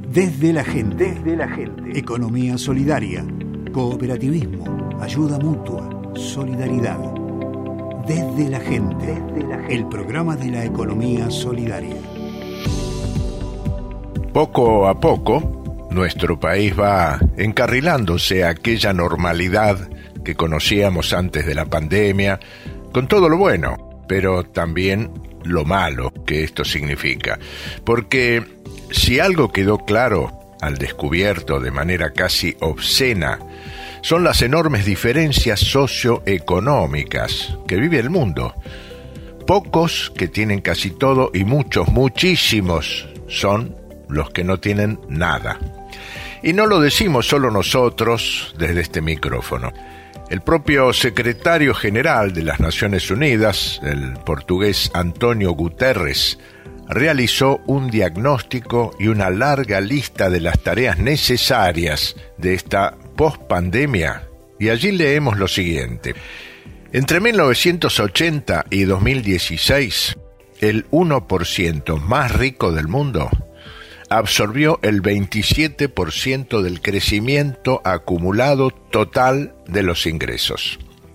Desde la gente. Economía solidaria, cooperativismo, ayuda mutua, solidaridad. Desde la gente. El programa de la economía solidaria. Poco a poco, nuestro país va encarrilándose a aquella normalidad que conocíamos antes de la pandemia, con todo lo bueno, pero también lo malo que esto significa. Porque si algo quedó claro al descubierto de manera casi obscena, son las enormes diferencias socioeconómicas que vive el mundo. Pocos que tienen casi todo y muchísimos son los que no tienen nada. Y no lo decimos solo nosotros desde este micrófono. El propio secretario general de las Naciones Unidas, el portugués António Guterres, realizó un diagnóstico y una larga lista de las tareas necesarias de esta pospandemia, y allí leemos lo siguiente. Entre 1980 y 2016, el 1% más rico del mundo absorbió el 27% del crecimiento acumulado total de los ingresos.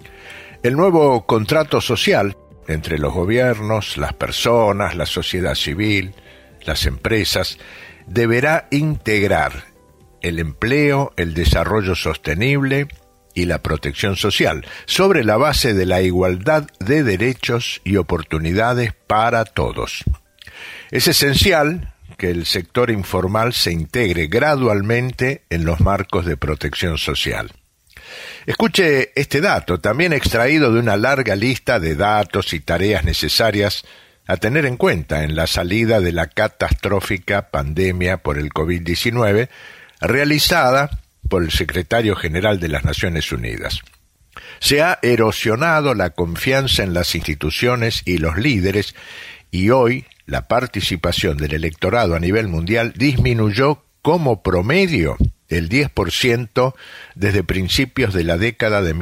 El nuevo contrato social entre los gobiernos, las personas, la sociedad civil, las empresas, deberá integrar el empleo, el desarrollo sostenible y la protección social, sobre la base de la igualdad de derechos y oportunidades para todos. Es esencial que el sector informal se integre gradualmente en los marcos de protección social. Escuche este dato, también extraído de una larga lista de datos y tareas necesarias a tener en cuenta en la salida de la catastrófica pandemia por el COVID-19, realizada por el secretario general de las Naciones Unidas. Se ha erosionado la confianza en las instituciones y los líderes, y hoy la participación del electorado a nivel mundial disminuyó como promedio el 10% desde principios de la década de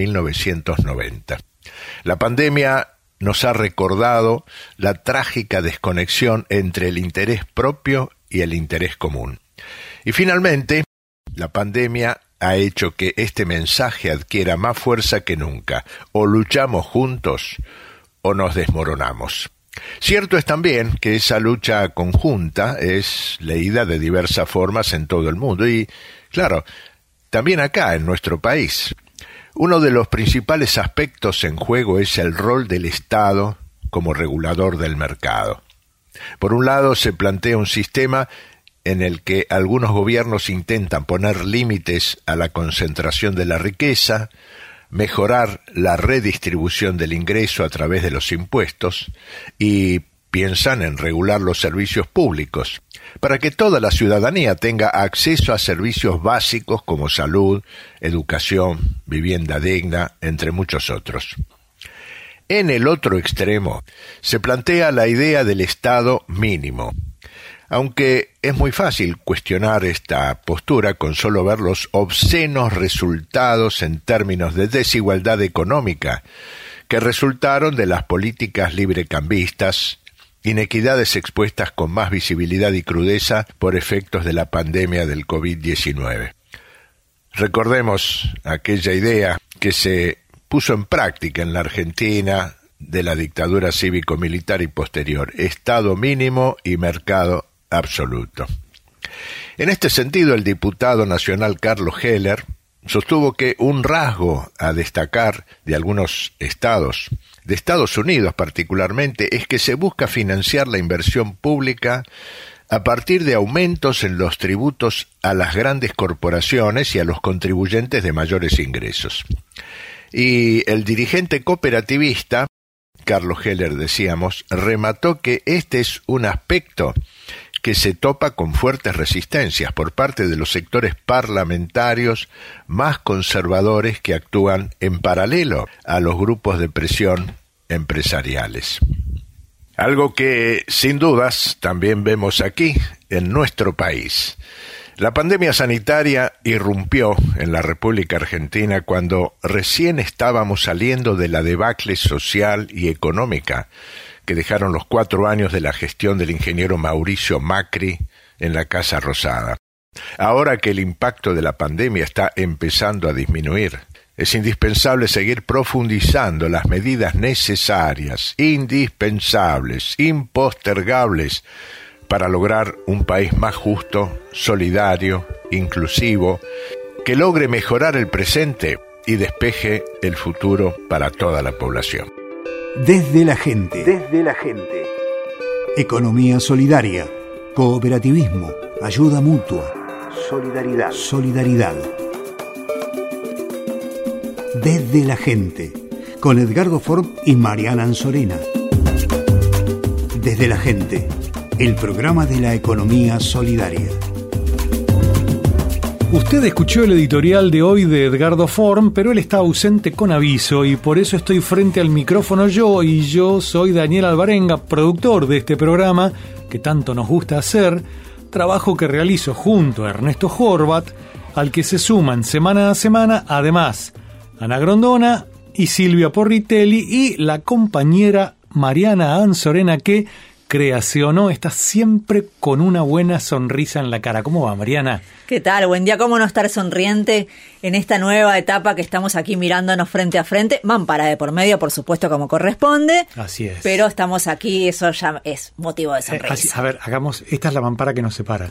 1990. La pandemia nos ha recordado la trágica desconexión entre el interés propio y el interés común. Y finalmente, la pandemia ha hecho que este mensaje adquiera más fuerza que nunca. O luchamos juntos o nos desmoronamos. Cierto es también que esa lucha conjunta es leída de diversas formas en todo el mundo y, claro, también acá en nuestro país. Uno de los principales aspectos en juego es el rol del Estado como regulador del mercado. Por un lado, se plantea un sistema en el que algunos gobiernos intentan poner límites a la concentración de la riqueza, mejorar la redistribución del ingreso a través de los impuestos y piensan en regular los servicios públicos para que toda la ciudadanía tenga acceso a servicios básicos como salud, educación, vivienda digna, entre muchos otros. En el otro extremo se plantea la idea del Estado mínimo. Aunque es muy fácil cuestionar esta postura con solo ver los obscenos resultados en términos de desigualdad económica que resultaron de las políticas librecambistas, inequidades expuestas con más visibilidad y crudeza por efectos de la pandemia del COVID-19. Recordemos aquella idea que se puso en práctica en la Argentina de la dictadura cívico-militar y posterior: Estado mínimo y mercado absoluto. En este sentido, el diputado nacional Carlos Heller sostuvo que un rasgo a destacar de algunos estados, de Estados Unidos particularmente, es que se busca financiar la inversión pública a partir de aumentos en los tributos a las grandes corporaciones y a los contribuyentes de mayores ingresos. Y el dirigente cooperativista, Carlos Heller, decíamos, remató que este es un aspecto que se topa con fuertes resistencias por parte de los sectores parlamentarios más conservadores que actúan en paralelo a los grupos de presión empresariales. Algo que, sin dudas, también vemos aquí, en nuestro país. La pandemia sanitaria irrumpió en la República Argentina cuando recién estábamos saliendo de la debacle social y económica que dejaron los 4 años de la gestión del ingeniero Mauricio Macri en la Casa Rosada. Ahora que el impacto de la pandemia está empezando a disminuir, es indispensable seguir profundizando las medidas necesarias, indispensables, impostergables, para lograr un país más justo, solidario, inclusivo, que logre mejorar el presente y despeje el futuro para toda la población. Desde la gente. Desde la gente. Economía solidaria, cooperativismo, ayuda mutua, solidaridad. Solidaridad. Desde la gente, con Edgardo Ford y Mariana Anzorena. Desde la gente, el programa de la economía solidaria. Usted escuchó el editorial de hoy de Edgardo Form, pero él está ausente con aviso y por eso estoy frente al micrófono yo, y yo soy Daniel Alvarenga, productor de este programa que tanto nos gusta hacer, trabajo que realizo junto a Ernesto Horvat, al que se suman semana a semana, además, Ana Grondona y Silvia Porritelli y la compañera Mariana Anzorena, que, créase o no, está siempre con una buena sonrisa en la cara. ¿Cómo va, Mariana? ¿Qué tal? Buen día. ¿Cómo no estar sonriente en esta nueva etapa que estamos aquí mirándonos frente a frente? Mampara de por medio, por supuesto, como corresponde. Así es. Pero estamos aquí, eso ya es motivo de sonrisa. A ver, hagamos, esta es la mampara que nos separa.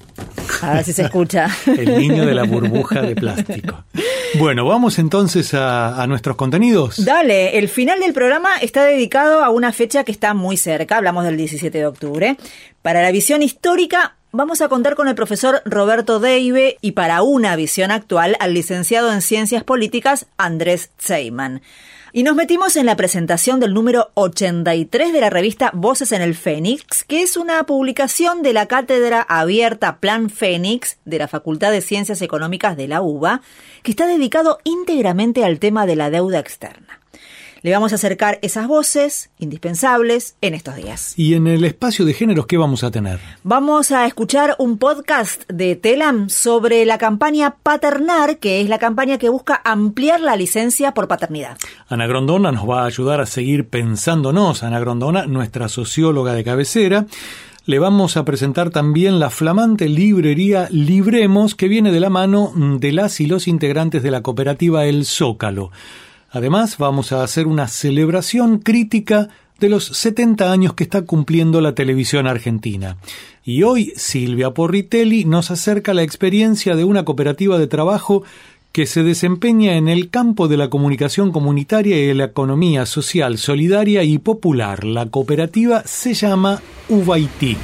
A ver si se escucha. El niño de la burbuja de plástico. Bueno, vamos entonces a nuestros contenidos. Dale, el final del programa está dedicado a una fecha que está muy cerca, hablamos del 17 de octubre. Para la visión histórica vamos a contar con el profesor Roberto Deive y para una visión actual al licenciado en Ciencias Políticas Andrés Zeiman. Y nos metimos en la presentación del número 83 de la revista Voces en el Fénix, que es una publicación de la Cátedra Abierta Plan Fénix de la Facultad de Ciencias Económicas de la UBA, que está dedicado íntegramente al tema de la deuda externa. Le vamos a acercar esas voces indispensables en estos días. Y en el espacio de géneros, ¿qué vamos a tener? Vamos a escuchar un podcast de Telam sobre la campaña Paternar, que es la campaña que busca ampliar la licencia por paternidad. Ana Grondona nos va a ayudar a seguir pensándonos. Ana Grondona, nuestra socióloga de cabecera. Le vamos a presentar también la flamante librería Libremos, que viene de la mano de las y los integrantes de la cooperativa El Zócalo. Además, vamos a hacer una celebración crítica de los 70 años que está cumpliendo la televisión argentina. Y hoy Silvia Porritelli nos acerca la experiencia de una cooperativa de trabajo que se desempeña en el campo de la comunicación comunitaria y de la economía social, solidaria y popular. La cooperativa se llama Ubaití.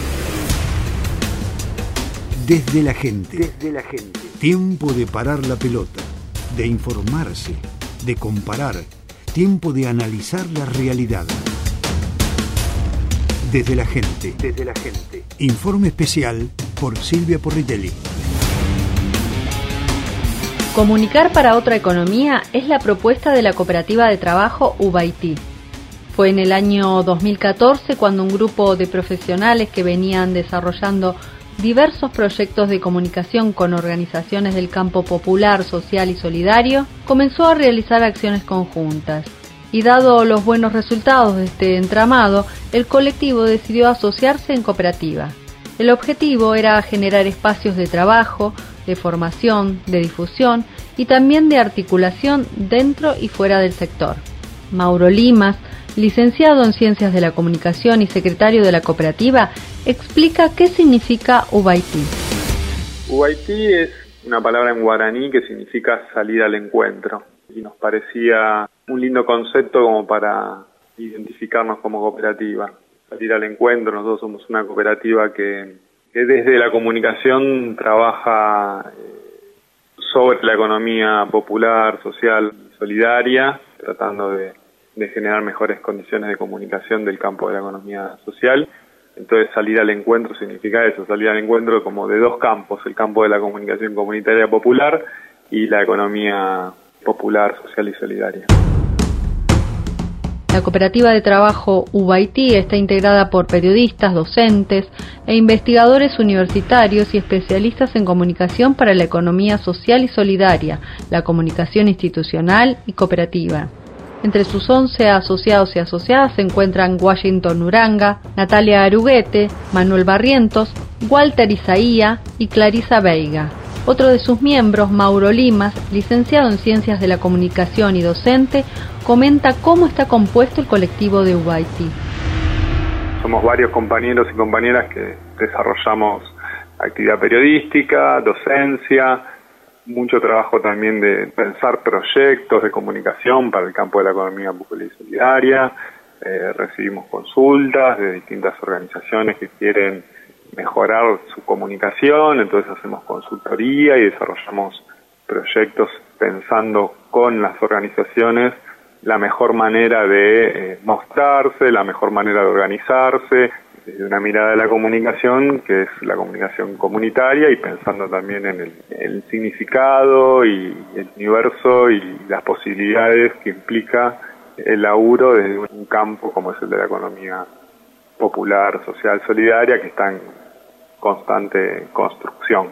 Desde la gente. Desde la gente. Tiempo de parar la pelota, de informarse, de comparar, tiempo de analizar la realidad. Desde la gente. Desde la gente. Informe especial por Silvia Porritelli. Comunicar para otra economía es la propuesta de la cooperativa de trabajo Ubaití. Fue en el año 2014 cuando un grupo de profesionales que venían desarrollando diversos proyectos de comunicación con organizaciones del campo popular, social y solidario, comenzó a realizar acciones conjuntas. Y dado los buenos resultados de este entramado, el colectivo decidió asociarse en cooperativa. El objetivo era generar espacios de trabajo, de formación, de difusión y también de articulación dentro y fuera del sector. Mauro Limas, licenciado en Ciencias de la Comunicación y secretario de la cooperativa, explica qué significa Ubaití. Ubaití es una palabra en guaraní que significa salir al encuentro y nos parecía un lindo concepto como para identificarnos como cooperativa. Salir al encuentro, nosotros somos una cooperativa que desde la comunicación trabaja sobre la economía popular, social, solidaria, tratando de generar mejores condiciones de comunicación del campo de la economía social. Entonces salir al encuentro significa eso, salir al encuentro como de dos campos, el campo de la comunicación comunitaria popular y la economía popular, social y solidaria. La cooperativa de trabajo Ubaití está integrada por periodistas, docentes e investigadores universitarios y especialistas en comunicación para la economía social y solidaria, la comunicación institucional y cooperativa. Entre sus 11 asociados y asociadas se encuentran Washington Uranga, Natalia Aruguete, Manuel Barrientos, Walter Isaía y Clarisa Veiga. Otro de sus miembros, Mauro Limas, licenciado en Ciencias de la Comunicación y docente, comenta cómo está compuesto el colectivo de UBIT. Somos varios compañeros y compañeras que desarrollamos actividad periodística, docencia, mucho trabajo también de pensar proyectos de comunicación para el campo de la economía popular y solidaria. Recibimos consultas de distintas organizaciones que quieren mejorar su comunicación, entonces hacemos consultoría y desarrollamos proyectos pensando con las organizaciones la mejor manera de mostrarse, la mejor manera de organizarse, desde una mirada de la comunicación, que es la comunicación comunitaria, y pensando también en el significado y el universo y las posibilidades que implica el laburo desde un campo como es el de la economía popular, social, solidaria, que está en constante construcción.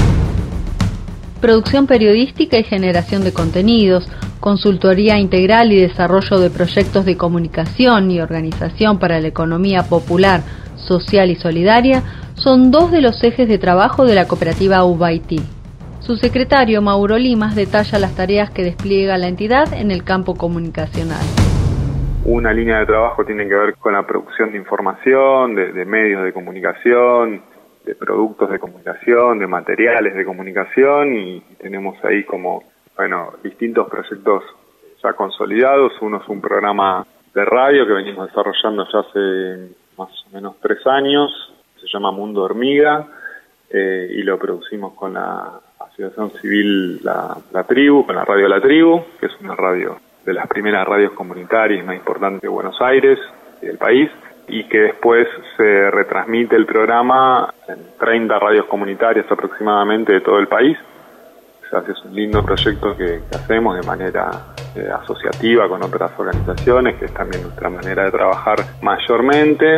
Producción periodística y generación de contenidos, consultoría integral y desarrollo de proyectos de comunicación y organización para la economía popular, social y solidaria son dos de los ejes de trabajo de la cooperativa UBIT. Su secretario, Mauro Limas, detalla las tareas que despliega la entidad en el campo comunicacional. Una línea de trabajo tiene que ver con la producción de información, de medios de comunicación, de productos de comunicación, de materiales de comunicación, y tenemos ahí distintos proyectos ya consolidados. Uno es un programa de radio que venimos desarrollando ya hace más o menos 3 años, se llama Mundo Hormiga, y lo producimos con la Asociación Civil La Tribu, con la radio La Tribu, que es una radio de las primeras radios comunitarias más importantes de Buenos Aires y del país, y que después se retransmite el programa en 30 radios comunitarias aproximadamente de todo el país. O sea, es un lindo proyecto que hacemos de manera asociativa con otras organizaciones, que es también nuestra manera de trabajar mayormente.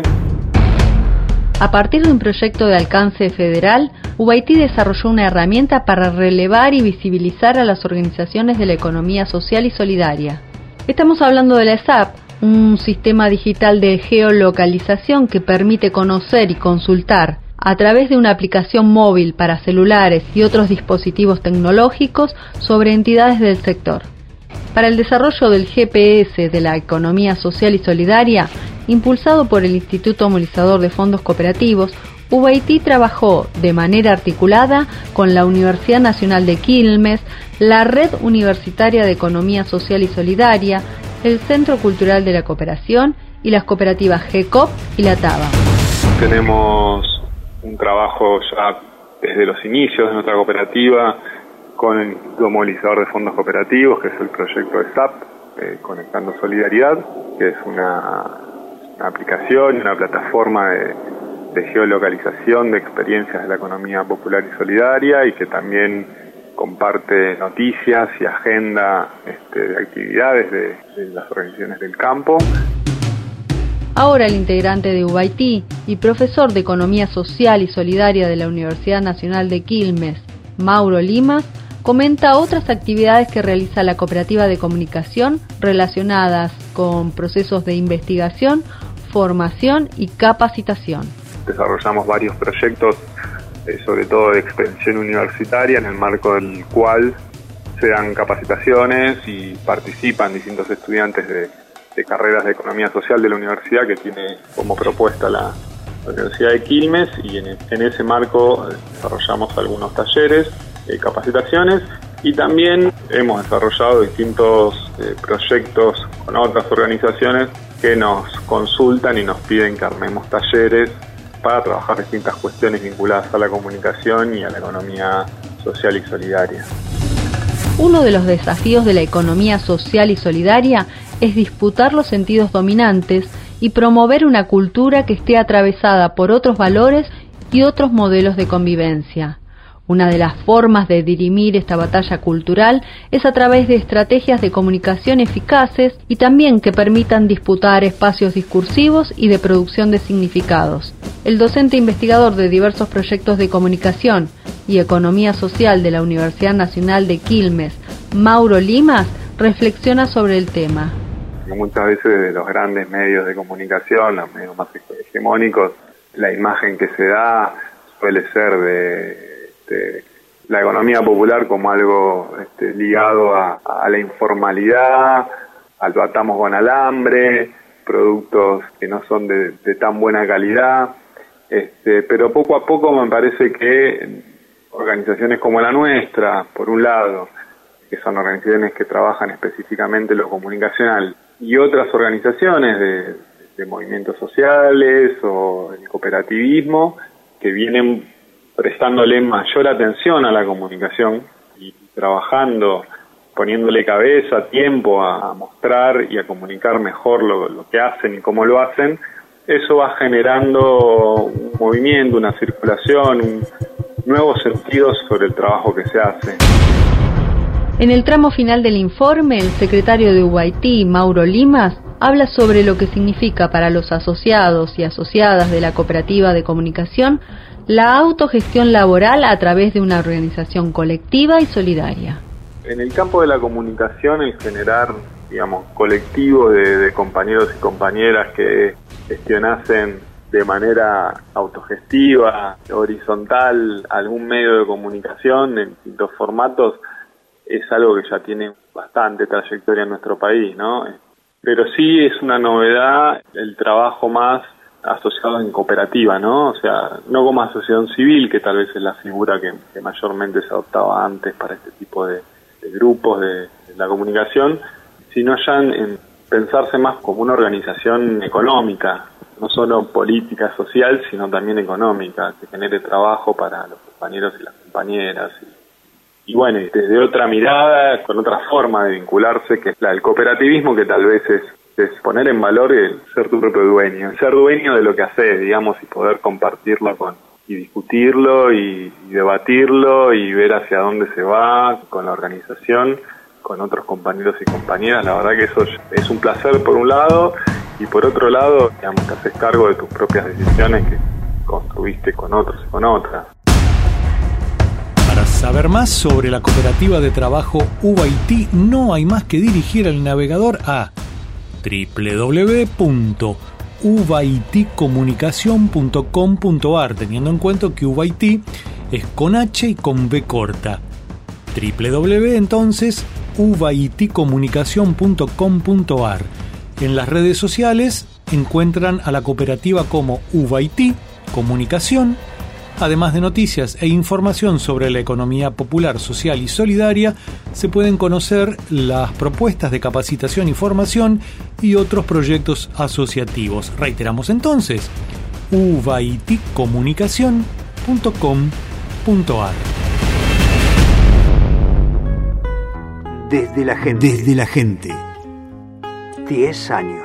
A partir de un proyecto de alcance federal, UBIT desarrolló una herramienta para relevar y visibilizar a las organizaciones de la economía social y solidaria. Estamos hablando de la SAP, un sistema digital de geolocalización que permite conocer y consultar a través de una aplicación móvil para celulares y otros dispositivos tecnológicos sobre entidades del sector. Para el desarrollo del GPS de la economía social y solidaria, impulsado por el Instituto Movilizador de Fondos Cooperativos, UBIT trabajó de manera articulada con la Universidad Nacional de Quilmes, la Red Universitaria de Economía Social y Solidaria, el Centro Cultural de la Cooperación y las cooperativas GECOP y la TABA. Tenemos un trabajo ya desde los inicios de nuestra cooperativa con el Instituto Movilizador de Fondos Cooperativos, que es el proyecto de SAP, Conectando Solidaridad, que es una aplicación y una plataforma de geolocalización de experiencias de la economía popular y solidaria, y que también comparte noticias y agenda de actividades de las organizaciones del campo. Ahora el integrante de UBIT y profesor de Economía Social y Solidaria de la Universidad Nacional de Quilmes, Mauro Limas, comenta otras actividades que realiza la cooperativa de comunicación relacionadas con procesos de investigación, formación y capacitación. Desarrollamos varios proyectos, sobre todo de extensión universitaria, en el marco del cual se dan capacitaciones y participan distintos estudiantes de carreras de economía social de la universidad, que tiene como propuesta la Universidad de Quilmes, y en ese marco desarrollamos algunos talleres, capacitaciones, y también hemos desarrollado distintos proyectos con otras organizaciones que nos consultan y nos piden que armemos talleres para trabajar distintas cuestiones vinculadas a la comunicación y a la economía social y solidaria. Uno de los desafíos de la economía social y solidaria es disputar los sentidos dominantes y promover una cultura que esté atravesada por otros valores y otros modelos de convivencia. Una de las formas de dirimir esta batalla cultural es a través de estrategias de comunicación eficaces y también que permitan disputar espacios discursivos y de producción de significados. El docente investigador de diversos proyectos de comunicación y economía social de la Universidad Nacional de Quilmes, Mauro Limas, reflexiona sobre el tema. porque muchas veces de los grandes medios de comunicación, los medios más hegemónicos, la imagen que se da suele ser de la economía popular como algo ligado a la informalidad, al atamos con alambre, productos que no son de tan buena calidad, pero poco a poco me parece que organizaciones como la nuestra, por un lado, que son organizaciones que trabajan específicamente lo comunicacional, y otras organizaciones de movimientos sociales o el cooperativismo, que vienen prestándole mayor atención a la comunicación y trabajando, poniéndole cabeza, tiempo a mostrar y a comunicar mejor lo que hacen y cómo lo hacen, eso va generando un movimiento, una circulación, nuevos sentidos sobre el trabajo que se hace. En el tramo final del informe, el secretario de UBIT, Mauro Limas, habla sobre lo que significa para los asociados y asociadas de la cooperativa de comunicación la autogestión laboral a través de una organización colectiva y solidaria. En el campo de la comunicación, el generar, colectivos de compañeros y compañeras que gestionasen de manera autogestiva, horizontal, algún medio de comunicación en distintos formatos, es algo que ya tiene bastante trayectoria en nuestro país, ¿no? Pero sí es una novedad el trabajo más asociado en cooperativa, ¿no? O sea, no como asociación civil, que tal vez es la figura que mayormente se adoptaba antes para este tipo de grupos de la comunicación, sino ya en pensarse más como una organización económica, no solo política, social, sino también económica, que genere trabajo para los compañeros y las compañeras. Y bueno, desde otra mirada, con otra forma de vincularse, que es la del cooperativismo, que tal vez es poner en valor el ser tu propio dueño, el ser dueño de lo que haces, y poder compartirlo y discutirlo y debatirlo y ver hacia dónde se va con la organización, con otros compañeros y compañeras. La verdad que eso es un placer por un lado, y por otro lado, te haces cargo de tus propias decisiones que construiste con otros y con otras. Para saber más sobre la cooperativa de trabajo UBIT, no hay más que dirigir el navegador a www.ubitcomunicacion.com.ar, teniendo en cuenta que UBIT es con H y con B corta. entonces ubitcomunicacion.com.ar. En las redes sociales encuentran a la cooperativa como UBIT Comunicación. Además de noticias e información sobre la economía popular, social y solidaria, se pueden conocer las propuestas de capacitación y formación y otros proyectos asociativos. Reiteramos entonces, ubitcomunicacion.com.ar. Desde la gente. Desde la gente. 10 años.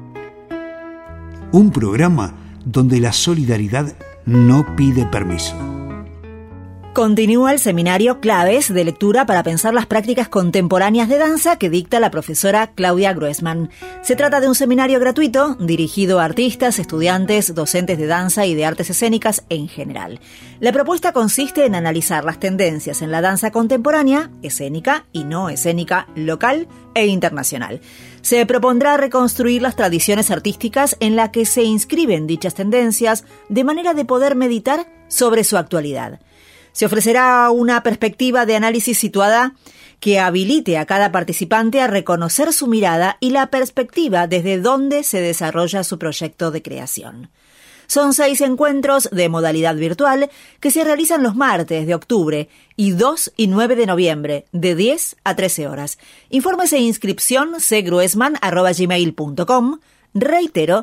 Un programa donde la solidaridad no pide permiso. Continúa el seminario Claves de lectura para pensar las prácticas contemporáneas de danza que dicta la profesora Claudia Gruesman. Se trata de un seminario gratuito dirigido a artistas, estudiantes, docentes de danza y de artes escénicas en general. La propuesta consiste en analizar las tendencias en la danza contemporánea, escénica y no escénica, local e internacional. Se propondrá reconstruir las tradiciones artísticas en las que se inscriben dichas tendencias de manera de poder meditar sobre su actualidad. Se ofrecerá una perspectiva de análisis situada que habilite a cada participante a reconocer su mirada y la perspectiva desde donde se desarrolla su proyecto de creación. Son 6 encuentros de modalidad virtual que se realizan los martes de octubre y 2 y 9 de noviembre, de 10 a 13 horas. Informes e inscripción cgruesman@gmail.com. Reitero,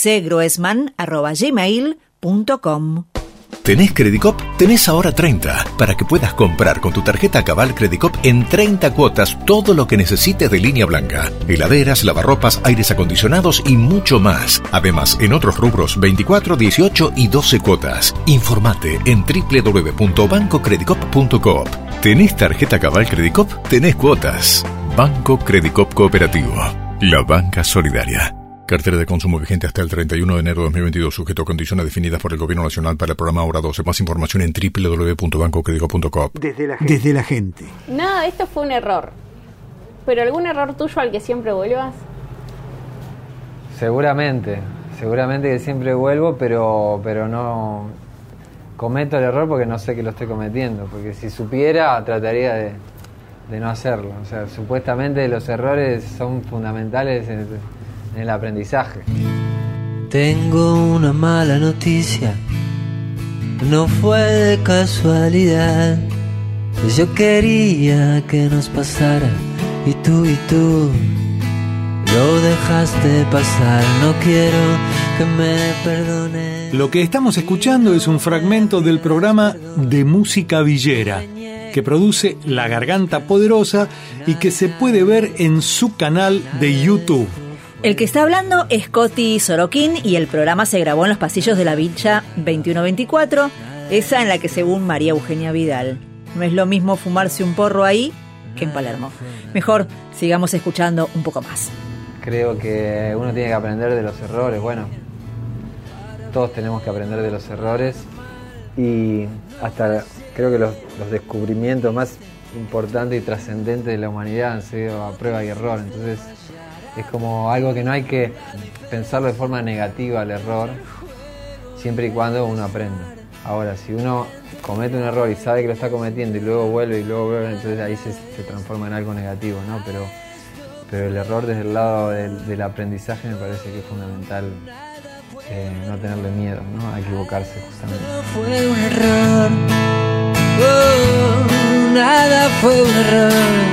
cgruesman@gmail.com. ¿Tenés Credicop? Tenés ahora 30, para que puedas comprar con tu tarjeta Cabal Credicop en 30 cuotas todo lo que necesites de línea blanca. Heladeras, lavarropas, aires acondicionados y mucho más. Además, en otros rubros, 24, 18 y 12 cuotas. Informate en www.bancocredicop.coop. ¿Tenés tarjeta Cabal Credicop? Tenés cuotas. Banco Credicop Cooperativo. La banca solidaria. Cartera de consumo vigente hasta el 31 de enero de 2022, sujeto a condiciones definidas por el Gobierno Nacional para el programa Hora 12. Más información en www.bancocredico.com. Desde la gente. Nada, esto fue un error. ¿Pero algún error tuyo al que siempre vuelvas? Seguramente que siempre vuelvo, pero no cometo el error porque no sé que lo estoy cometiendo, porque si supiera trataría de no hacerlo. O sea, supuestamente los errores son fundamentales en el aprendizaje. Tengo una mala noticia, no fue de casualidad. Yo quería que nos pasara y tú lo dejaste pasar. No quiero que me perdones. Lo que estamos escuchando es un fragmento del programa de música villera que produce La Garganta Poderosa y que se puede ver en su canal de YouTube. El que está hablando es Coti Sorokin y el programa se grabó en los pasillos de la Villa 2124, esa en la que según María Eugenia Vidal. No es lo mismo fumarse un porro ahí que en Palermo. Mejor sigamos escuchando un poco más. Creo que uno tiene que aprender de los errores. Bueno, todos tenemos que aprender de los errores y hasta creo que los descubrimientos más importantes y trascendentes de la humanidad han sido a prueba y error. Entonces es como algo que no hay que pensarlo de forma negativa al error, siempre y cuando uno aprenda. Ahora, si uno comete un error y sabe que lo está cometiendo y luego vuelve, entonces ahí se transforma en algo negativo, ¿no? Pero el error desde el lado del aprendizaje me parece que es fundamental, no tenerle miedo, ¿no? A equivocarse justamente. Fue un error, nada fue un error.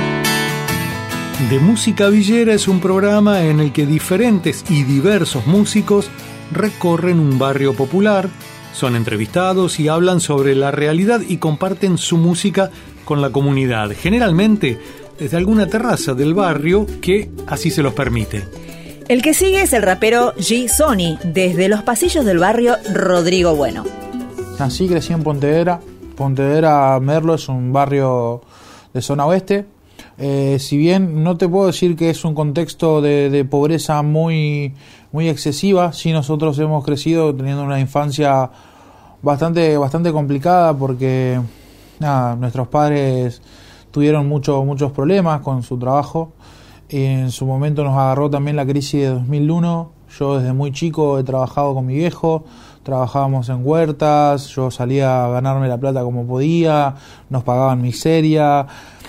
De Música Villera es un programa en el que diferentes y diversos músicos recorren un barrio popular, son entrevistados y hablan sobre la realidad y comparten su música con la comunidad, generalmente desde alguna terraza del barrio que así se los permite. El que sigue es el rapero G. Sony, desde los pasillos del barrio Rodrigo Bueno. Nací y crecí en Pontevedra. Pontevedra Merlo es un barrio de zona oeste. Si bien no te puedo decir que es un contexto de pobreza muy excesiva, sí nosotros hemos crecido teniendo una infancia bastante complicada porque nuestros padres tuvieron muchos problemas con su trabajo. Y en su momento nos agarró también la crisis de 2001. Yo desde muy chico he trabajado con mi viejo, trabajábamos en huertas, yo salía a ganarme la plata como podía, nos pagaban miseria.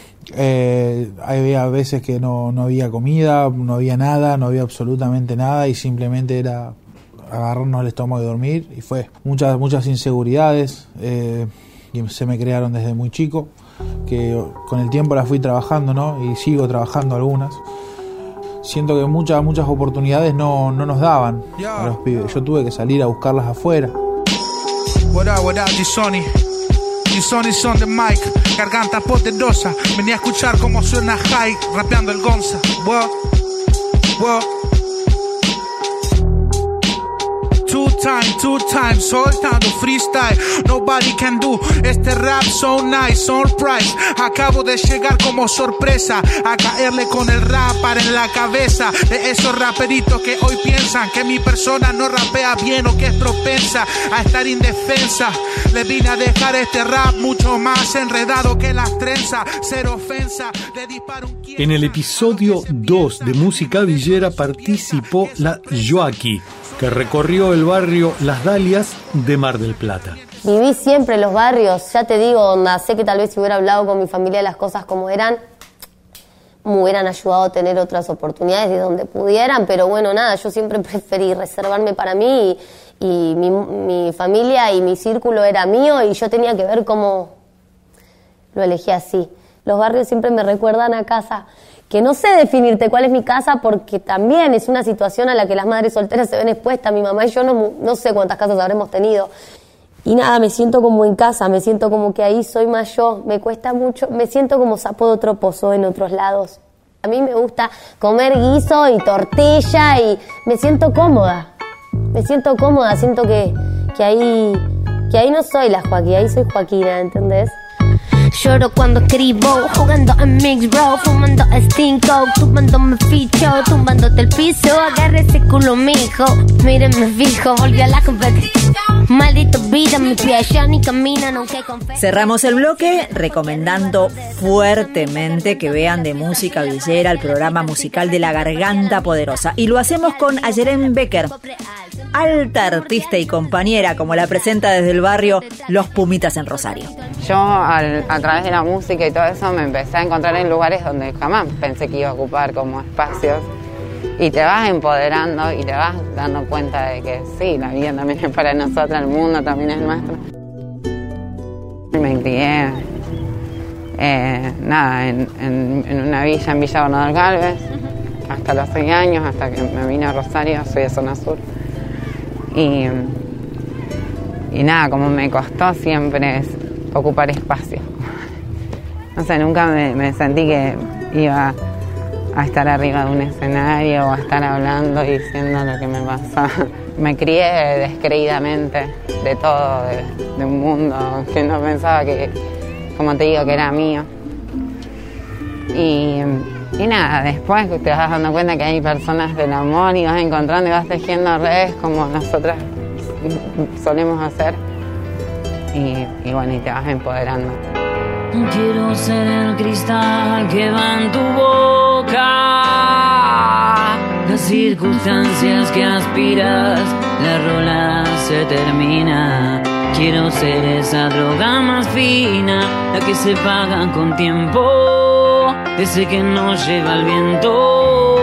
Había veces que no había comida, no había nada, no había absolutamente nada y simplemente era agarrarnos el estómago y dormir, y fue muchas inseguridades y se me crearon desde muy chico, que con el tiempo las fui trabajando, ¿no? Y sigo trabajando algunas. Siento que muchas oportunidades no nos daban a los pibes. Yo tuve que salir a buscarlas afuera. What up, G-Sony? G-Sony's on the mic, Garganta Poderosa. Vení a escuchar cómo suena High, rapeando el Gonza. Wow. Two time, soltando freestyle. Nobody can do este rap so nice, surprise. Acabo de llegar como sorpresa a caerle con el rapper en la cabeza de esos raperitos que hoy piensan que mi persona no rapea bien o que es propensa a estar indefensa. Le vine a dejar este rap mucho más enredado que las trenzas. Cero ofensa, le disparo un... En el episodio 2 de Música Villera participó la Joaquí, que recorrió el barrio Las Dalias de Mar del Plata. Viví siempre en los barrios, ya te digo, onda, sé que tal vez si hubiera hablado con mi familia de las cosas como eran, me hubieran ayudado a tener otras oportunidades de donde pudieran, pero bueno, nada, yo siempre preferí reservarme para mí y mi familia y mi círculo era mío y yo tenía que ver cómo lo elegí así. Los barrios siempre me recuerdan a casa, que no sé definirte cuál es mi casa porque también es una situación a la que las madres solteras se ven expuestas. Mi mamá y yo no sé cuántas casas habremos tenido. Y nada, me siento como en casa, me siento como que ahí soy más yo. Me cuesta mucho, me siento como sapo de otro pozo en otros lados. A mí me gusta comer guiso y tortilla y me siento cómoda. Siento que ahí no soy la Joaquín, ahí soy Joaquina, ¿entendés? Lloro cuando escribo, jugando en mix, bro. Fumando stinko, tumbándome ficho, tumbándote el piso. Agarre ese culo, mijo. Mírenme fijo, volvió a la competición. Maldito vida, mi pie ya ni caminan, aunque confeso. Cerramos el bloque recomendando fuertemente que vean de música villera el programa musical de La Garganta Poderosa. Y lo hacemos con Ayerén Becker, alta artista y compañera, como la presenta desde el barrio Los Pumitas en Rosario. Yo a través de la música y todo eso me empecé a encontrar en lugares donde jamás pensé que iba a ocupar como espacios. Y te vas empoderando y te vas dando cuenta de que sí, la vida también es para nosotros, el mundo también es nuestro. Me crié en una villa, en Villa Bernardo Galvez, hasta los 6 años, hasta que me vine a Rosario, soy de zona sur. Y nada, como me costó siempre es ocupar espacio. No sé, nunca me sentí que iba a estar arriba de un escenario o a estar hablando y diciendo lo que me pasa. Me crié descreídamente de todo, de un mundo que no pensaba que, como te digo, que era mío. Y nada, después te vas dando cuenta que hay personas del amor y vas encontrando y vas tejiendo redes como nosotras solemos hacer. Y bueno, y te vas empoderando. Quiero ser el cristal que va en tu boca, las circunstancias que aspiras, la rola se termina. Quiero ser esa droga más fina, la que se paga con tiempo, ese que no lleva el viento.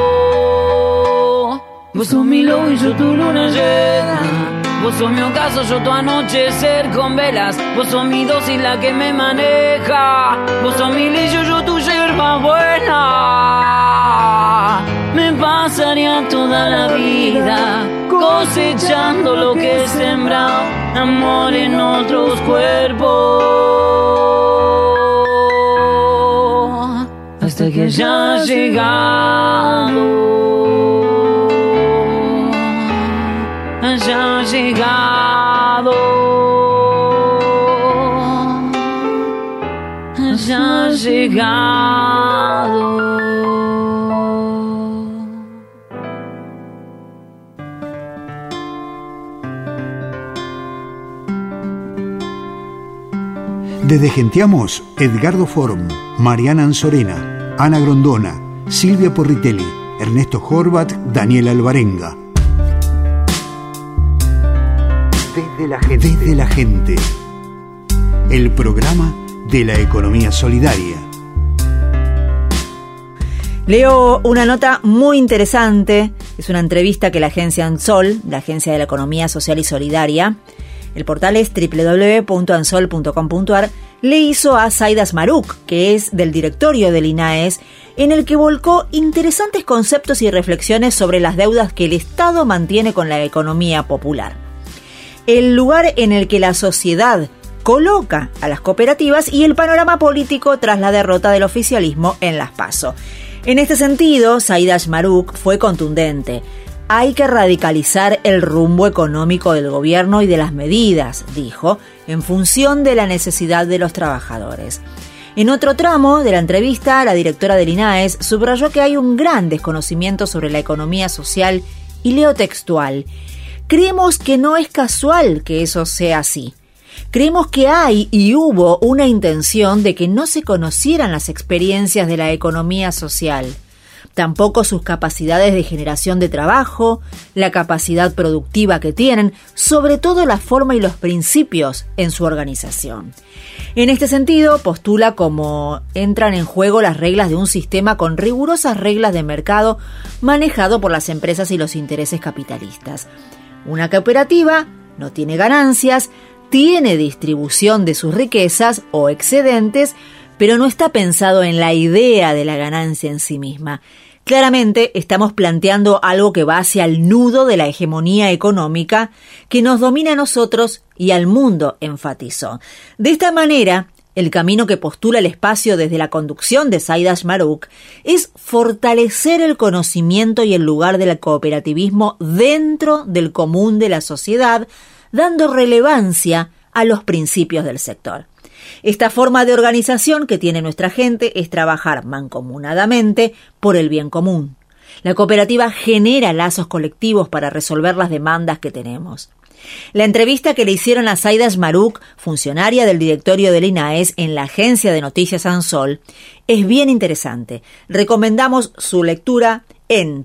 Vos sos mi lobo y yo tu luna llena. Vos sos mi ocaso, yo tu anochecer con velas. Vos sos mi dosis, la que me maneja. Vos sos mi lillo, yo tu yerba buena. Me pasaría toda la vida cosechando lo que he sembrado. Amor en otros cuerpos. Hasta que haya llegado. Haya llegado, haya llegado. Desde Genteamos, Edgardo Form, Mariana Anzorena, Ana Grondona, Silvia Porritelli, Ernesto Horvat, Daniel Alvarenga. Desde la gente. El programa de la economía solidaria. Leo una nota muy interesante. Es una entrevista que la agencia ANSOL, la Agencia de la Economía Social y Solidaria, el portal es www.ansol.com.ar, le hizo a Zaida Asmaruk, que es del directorio del INAES, en el que volcó interesantes conceptos y reflexiones sobre las deudas que el Estado mantiene con la economía popular. El lugar en el que la sociedad coloca a las cooperativas y el panorama político tras la derrota del oficialismo en las PASO. En este sentido, Zaida Asmaruk fue contundente. Hay que radicalizar el rumbo económico del gobierno y de las medidas, dijo, en función de la necesidad de los trabajadores. En otro tramo de la entrevista, la directora del INAES subrayó que hay un gran desconocimiento sobre la economía social y leo textual: creemos que no es casual que eso sea así. Creemos que hay y hubo una intención de que no se conocieran las experiencias de la economía social, tampoco sus capacidades de generación de trabajo, la capacidad productiva que tienen, sobre todo la forma y los principios en su organización. En este sentido, postula cómo entran en juego las reglas de un sistema con rigurosas reglas de mercado manejado por las empresas y los intereses capitalistas. Una cooperativa no tiene ganancias, tiene distribución de sus riquezas o excedentes, pero no está pensado en la idea de la ganancia en sí misma. Claramente estamos planteando algo que va hacia el nudo de la hegemonía económica que nos domina a nosotros y al mundo, enfatizó. De esta manera, el camino que postula el espacio desde la conducción de Zaida Asmaruk es fortalecer el conocimiento y el lugar del cooperativismo dentro del común de la sociedad, dando relevancia a los principios del sector. Esta forma de organización que tiene nuestra gente es trabajar mancomunadamente por el bien común. La cooperativa genera lazos colectivos para resolver las demandas que tenemos. La entrevista que le hicieron a Zaida Shmaruk, funcionaria del directorio del INAES en la agencia de noticias Ansol, es bien interesante. Recomendamos su lectura en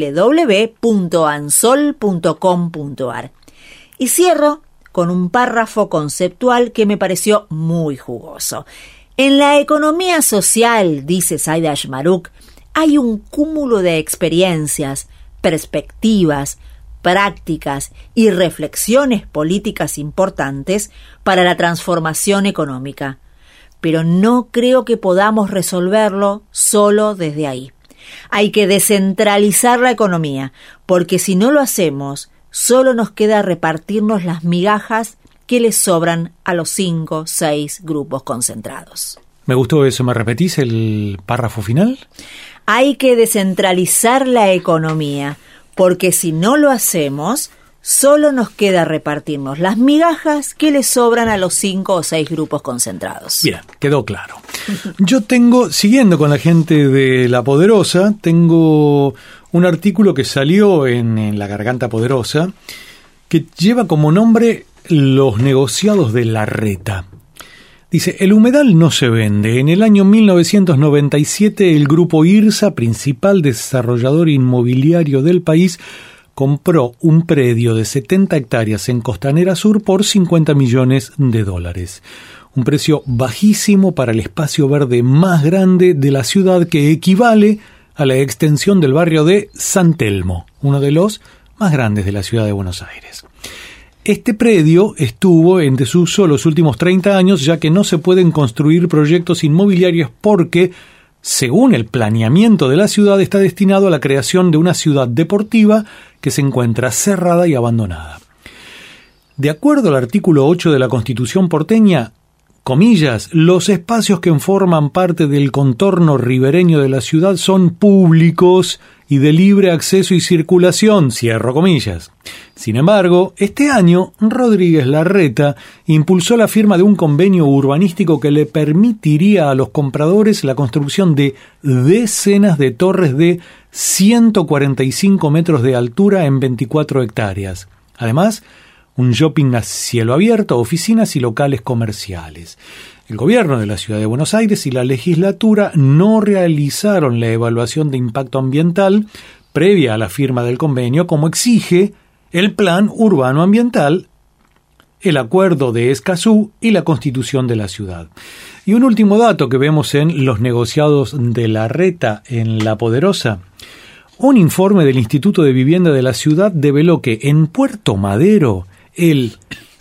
www.ansol.com.ar. Y cierro con un párrafo conceptual que me pareció muy jugoso. En la economía social, dice Zaida Shmaruk, hay un cúmulo de experiencias, perspectivas, prácticas y reflexiones políticas importantes para la transformación económica. Pero no creo que podamos resolverlo solo desde ahí. Hay que descentralizar la economía, porque si no lo hacemos, solo nos queda repartirnos las migajas que les sobran a los 5 o 6 grupos concentrados. Me gustó eso. ¿Me repetís el párrafo final? Hay que descentralizar la economía, porque si no lo hacemos, solo nos queda repartirnos las migajas que le sobran a los 5 o 6 grupos concentrados. Bien, quedó claro. Yo siguiendo con la gente de La Poderosa, tengo un artículo que salió en La Garganta Poderosa, que lleva como nombre Los negociados de Larreta. Dice, el humedal no se vende. En el año 1997 el grupo IRSA, principal desarrollador inmobiliario del país, compró un predio de 70 hectáreas en Costanera Sur por $50 millones. Un precio bajísimo para el espacio verde más grande de la ciudad, que equivale a la extensión del barrio de San Telmo, uno de los más grandes de la ciudad de Buenos Aires. Este predio estuvo en desuso los últimos 30 años, ya que no se pueden construir proyectos inmobiliarios porque, según el planeamiento de la ciudad, está destinado a la creación de una ciudad deportiva que se encuentra cerrada y abandonada. De acuerdo al artículo 8 de la Constitución porteña, comillas, los espacios que forman parte del contorno ribereño de la ciudad son públicos y de libre acceso y circulación, cierro comillas. Sin embargo, este año, Rodríguez Larreta impulsó la firma de un convenio urbanístico que le permitiría a los compradores la construcción de decenas de torres de 145 metros de altura en 24 hectáreas. Además, un shopping a cielo abierto, oficinas y locales comerciales. El gobierno de la Ciudad de Buenos Aires y la legislatura no realizaron la evaluación de impacto ambiental previa a la firma del convenio, como exige el Plan Urbano Ambiental, el Acuerdo de Escazú y la Constitución de la ciudad. Y un último dato que vemos en Los negociados de Larreta en La Poderosa. Un informe del Instituto de Vivienda de la ciudad develó que en Puerto Madero el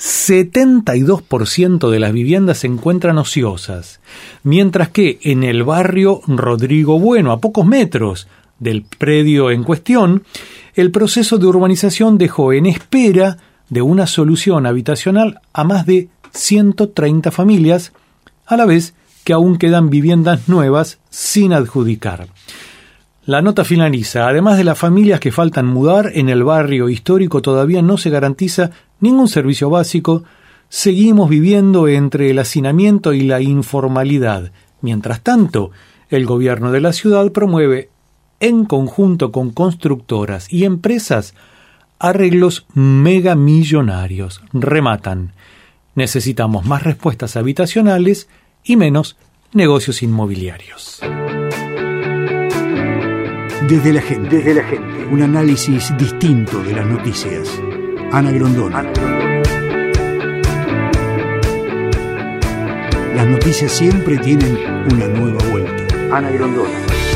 72% de las viviendas se encuentran ociosas, mientras que en el barrio Rodrigo Bueno, a pocos metros del predio en cuestión, el proceso de urbanización dejó en espera de una solución habitacional a más de 130 familias, a la vez que aún quedan viviendas nuevas sin adjudicar. La nota finaliza, además de las familias que faltan mudar, en el barrio histórico todavía no se garantiza ningún servicio básico, seguimos viviendo entre el hacinamiento y la informalidad. Mientras tanto, el gobierno de la ciudad promueve, en conjunto con constructoras y empresas, arreglos megamillonarios. Rematan. Necesitamos más respuestas habitacionales y menos negocios inmobiliarios. Desde la gente, un análisis distinto de las noticias. Ana Grondona. Las noticias siempre tienen una nueva vuelta. Ana Grondona.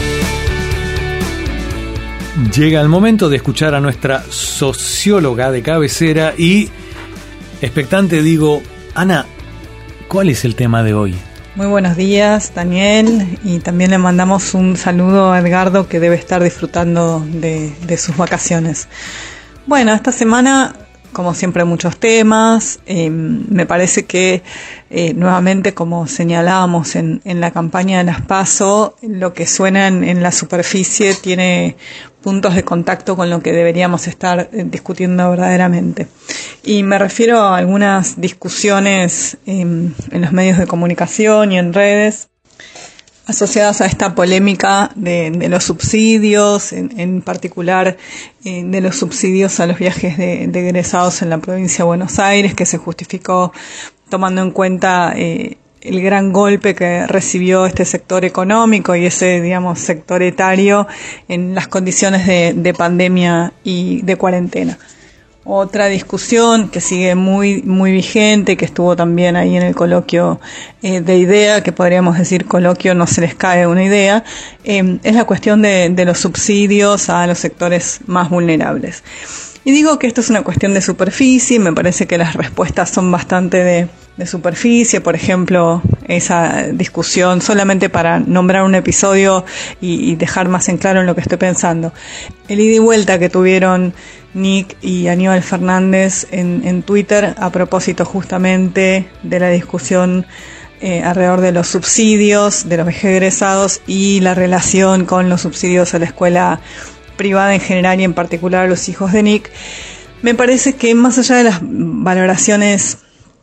Llega el momento de escuchar a nuestra socióloga de cabecera y, expectante, digo, Ana, ¿cuál es el tema de hoy? Muy buenos días, Daniel, y también le mandamos un saludo a Edgardo, que debe estar disfrutando de sus vacaciones. Bueno, esta semana como siempre, muchos temas. Me parece que, nuevamente, como señalábamos en la campaña de las PASO, lo que suena en la superficie tiene puntos de contacto con lo que deberíamos estar discutiendo verdaderamente. Y me refiero a algunas discusiones en los medios de comunicación y en redes asociadas a esta polémica de los subsidios, en particular de los subsidios a los viajes de egresados en la provincia de Buenos Aires, que se justificó tomando en cuenta el gran golpe que recibió este sector económico y ese, digamos, sector etario en las condiciones de pandemia y de cuarentena. Otra discusión que sigue muy vigente, que estuvo también ahí en el coloquio de IDEA, que podríamos decir coloquio no se les cae una idea, es la cuestión de los subsidios a los sectores más vulnerables. Y digo que esto es una cuestión de superficie, me parece que las respuestas son bastante de superficie. Por ejemplo, esa discusión, solamente para nombrar un episodio y dejar más en claro en lo que estoy pensando, el ida y vuelta que tuvieron Nick y Aníbal Fernández en Twitter a propósito justamente de la discusión alrededor de los subsidios de los egresados y la relación con los subsidios a la escuela privada en general y en particular a los hijos de Nick. Me parece que más allá de las valoraciones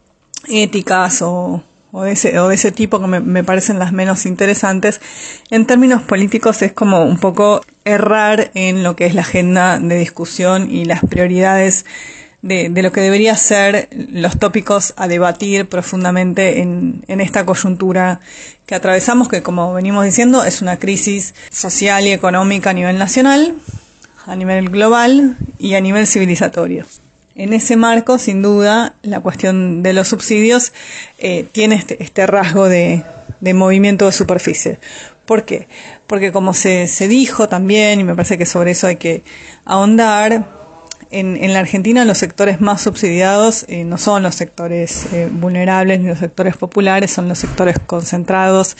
éticas o de ese tipo, que me parecen las menos interesantes, en términos políticos es como un poco errar en lo que es la agenda de discusión y las prioridades de lo que debería ser los tópicos a debatir profundamente en esta coyuntura que atravesamos, que, como venimos diciendo, es una crisis social y económica a nivel nacional, a nivel global y a nivel civilizatorio. En ese marco, sin duda, la cuestión de los subsidios tiene este rasgo de movimiento de superficie. ¿Por qué? Porque, como se dijo también, y me parece que sobre eso hay que ahondar, en la Argentina los sectores más subsidiados no son los sectores vulnerables ni los sectores populares, son los sectores concentrados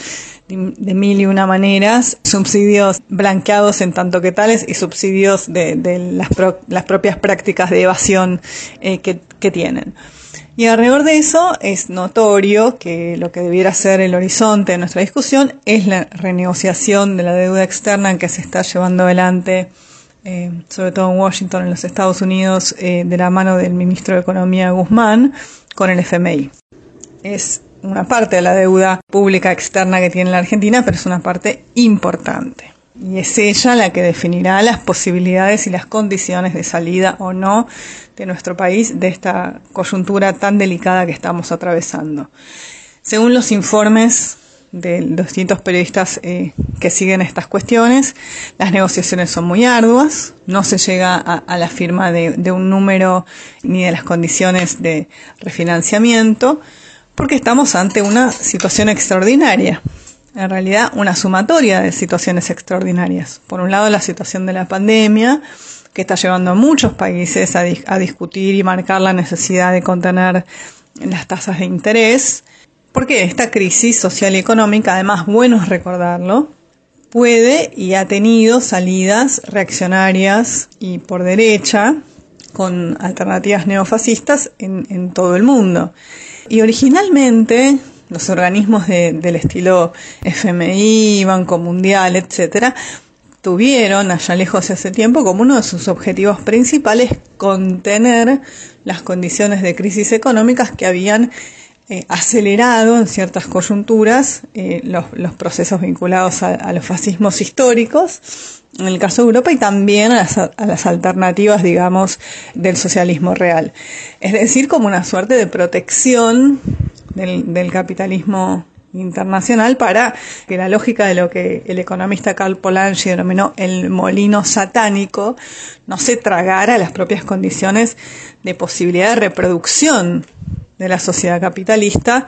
de mil y una maneras, subsidios blanqueados en tanto que tales y subsidios de las propias prácticas de evasión que tienen. Y alrededor de eso es notorio que lo que debiera ser el horizonte de nuestra discusión es la renegociación de la deuda externa que se está llevando adelante, sobre todo en Washington, en los Estados Unidos, de la mano del ministro de Economía Guzmán, con el FMI. Es una parte de la deuda pública externa que tiene la Argentina, pero es una parte importante. Y es ella la que definirá las posibilidades y las condiciones de salida o no de nuestro país de esta coyuntura tan delicada que estamos atravesando. Según los informes de los distintos periodistas que siguen estas cuestiones, las negociaciones son muy arduas, no se llega a la firma de un número ni de las condiciones de refinanciamiento, porque estamos ante una situación extraordinaria, en realidad una sumatoria de situaciones extraordinarias. Por un lado, la situación de la pandemia, que está llevando a muchos países a discutir y marcar la necesidad de contener las tasas de interés, porque esta crisis social y económica, además, bueno es recordarlo, puede y ha tenido salidas reaccionarias y por derecha, con alternativas neofascistas en todo el mundo. Y originalmente los organismos del estilo FMI, Banco Mundial, etcétera, tuvieron allá lejos hace tiempo como uno de sus objetivos principales contener las condiciones de crisis económicas que habían acelerado en ciertas coyunturas los procesos vinculados a los fascismos históricos, en el caso de Europa, y también a las alternativas, digamos, del socialismo real. Es decir, como una suerte de protección del capitalismo internacional para que la lógica de lo que el economista Karl Polanyi denominó el molino satánico no se tragara las propias condiciones de posibilidad de reproducción de la sociedad capitalista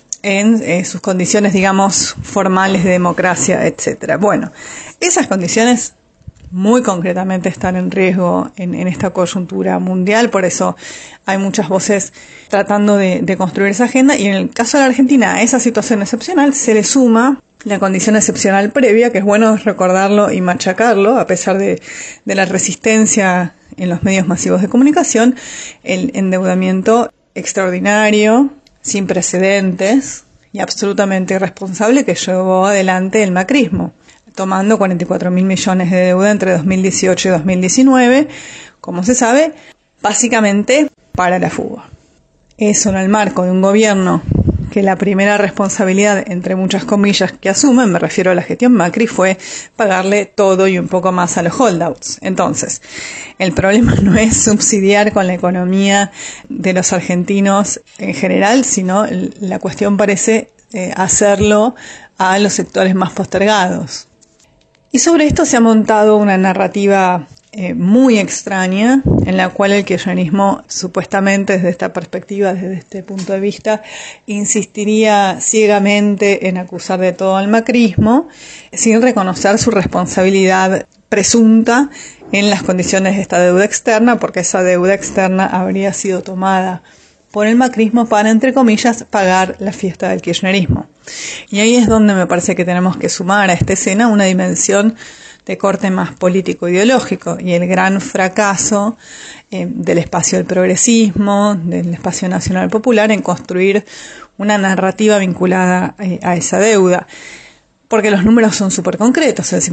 en sus condiciones, digamos, formales de democracia, etcétera. Bueno, esas condiciones muy concretamente están en riesgo en esta coyuntura mundial, por eso hay muchas voces tratando de construir esa agenda, y en el caso de la Argentina a esa situación excepcional se le suma la condición excepcional previa, que es bueno recordarlo y machacarlo, a pesar de la resistencia en los medios masivos de comunicación el endeudamiento extraordinario, sin precedentes y absolutamente irresponsable que llevó adelante el macrismo, tomando 44.000 millones de deuda entre 2018 y 2019, como se sabe, básicamente para la fuga. Eso en el marco de un gobierno que la primera responsabilidad, entre muchas comillas, que asumen, me refiero a la gestión Macri, fue pagarle todo y un poco más a los holdouts. Entonces, el problema no es subsidiar con la economía de los argentinos en general, sino la cuestión parece hacerlo a los sectores más postergados. Y sobre esto se ha montado una narrativa muy extraña, en la cual el kirchnerismo, supuestamente desde esta perspectiva, desde este punto de vista, insistiría ciegamente en acusar de todo al macrismo, sin reconocer su responsabilidad presunta en las condiciones de esta deuda externa, porque esa deuda externa habría sido tomada por el macrismo para, entre comillas, pagar la fiesta del kirchnerismo. Y ahí es donde me parece que tenemos que sumar a esta escena una dimensión de corte más político-ideológico y el gran fracaso del espacio del progresismo, del espacio nacional popular en construir una narrativa vinculada a esa deuda. Porque los números son súper concretos. El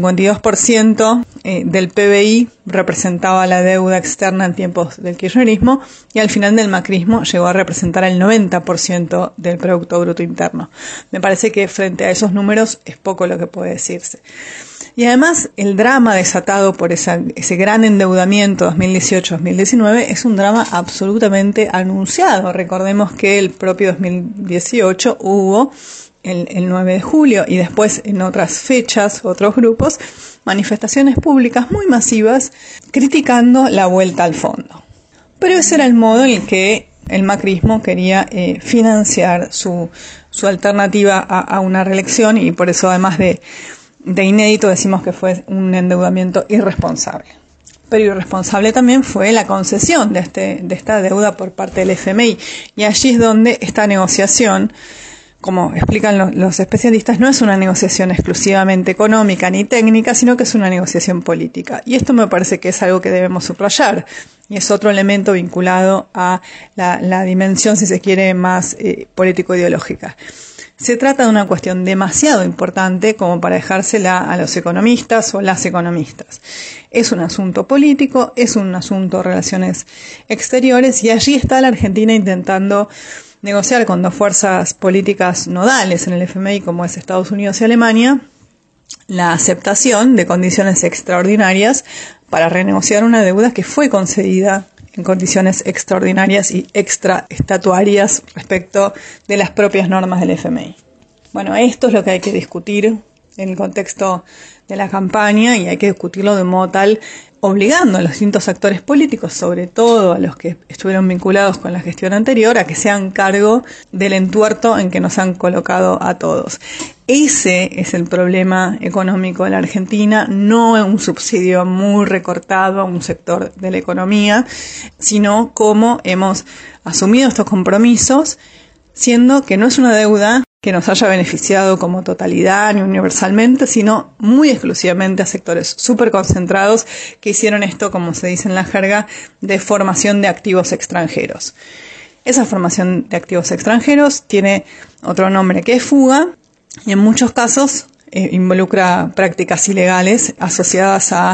52% del PBI representaba la deuda externa en tiempos del kirchnerismo y al final del macrismo llegó a representar el 90% del Producto Bruto Interno. Me parece que frente a esos números es poco lo que puede decirse. Y además el drama desatado por ese gran endeudamiento 2018-2019 es un drama absolutamente anunciado. Recordemos que el propio 2018 hubo el 9 de julio y después en otras fechas, otros grupos, manifestaciones públicas muy masivas criticando la vuelta al fondo. Pero ese era el modo en el que el macrismo quería financiar su alternativa a una reelección y por eso además de inédito decimos que fue un endeudamiento irresponsable. Pero irresponsable también fue la concesión de esta deuda por parte del FMI y allí es donde esta negociación, como explican los especialistas, no es una negociación exclusivamente económica ni técnica, sino que es una negociación política. Y esto me parece que es algo que debemos subrayar. Y es otro elemento vinculado a la dimensión, si se quiere, más político-ideológica. Se trata de una cuestión demasiado importante como para dejársela a los economistas o las economistas. Es un asunto político, es un asunto de relaciones exteriores y allí está la Argentina intentando negociar con dos fuerzas políticas nodales en el FMI como es Estados Unidos y Alemania la aceptación de condiciones extraordinarias para renegociar una deuda que fue concedida en condiciones extraordinarias y extraestatuarias respecto de las propias normas del FMI. Bueno, esto es lo que hay que discutir en el contexto de la campaña y hay que discutirlo de modo tal, obligando a los distintos actores políticos, sobre todo a los que estuvieron vinculados con la gestión anterior, a que se hagan cargo del entuerto en que nos han colocado a todos. Ese es el problema económico de la Argentina, no un subsidio muy recortado a un sector de la economía, sino cómo hemos asumido estos compromisos, siendo que no es una deuda que nos haya beneficiado como totalidad ni universalmente, sino muy exclusivamente a sectores súper concentrados que hicieron esto, como se dice en la jerga, de formación de activos extranjeros. Esa formación de activos extranjeros tiene otro nombre que es fuga y en muchos casos involucra prácticas ilegales asociadas a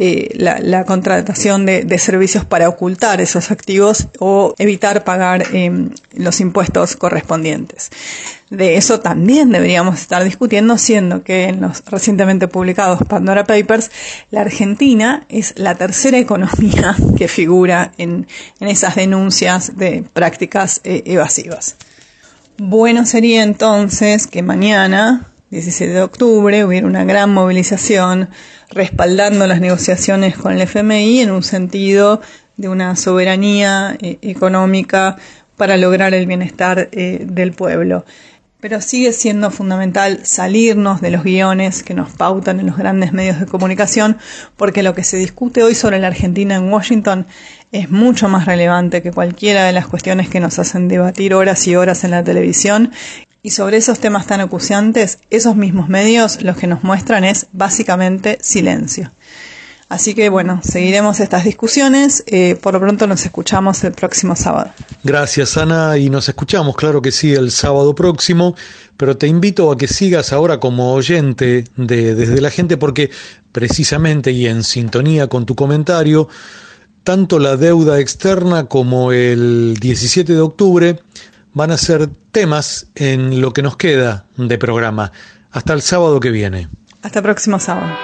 la contratación de servicios para ocultar esos activos o evitar pagar los impuestos correspondientes. De eso también deberíamos estar discutiendo, siendo que en los recientemente publicados Pandora Papers, la Argentina es la tercera economía que figura en esas denuncias de prácticas evasivas. Bueno sería entonces que mañana, 17 de octubre, hubiera una gran movilización respaldando las negociaciones con el FMI en un sentido de una soberanía económica para lograr el bienestar del pueblo. Pero sigue siendo fundamental salirnos de los guiones que nos pautan en los grandes medios de comunicación, porque lo que se discute hoy sobre la Argentina en Washington es mucho más relevante que cualquiera de las cuestiones que nos hacen debatir horas y horas en la televisión. Y sobre esos temas tan acuciantes, esos mismos medios los que nos muestran es básicamente silencio. Así que bueno, seguiremos estas discusiones. Por lo pronto nos escuchamos el próximo sábado. Gracias, Ana, y nos escuchamos, claro que sí, el sábado próximo, pero te invito a que sigas ahora como oyente de Desde la Gente, porque precisamente y en sintonía con tu comentario, tanto la deuda externa como el 17 de octubre van a ser temas en lo que nos queda de programa. Hasta el sábado que viene. Hasta el próximo sábado.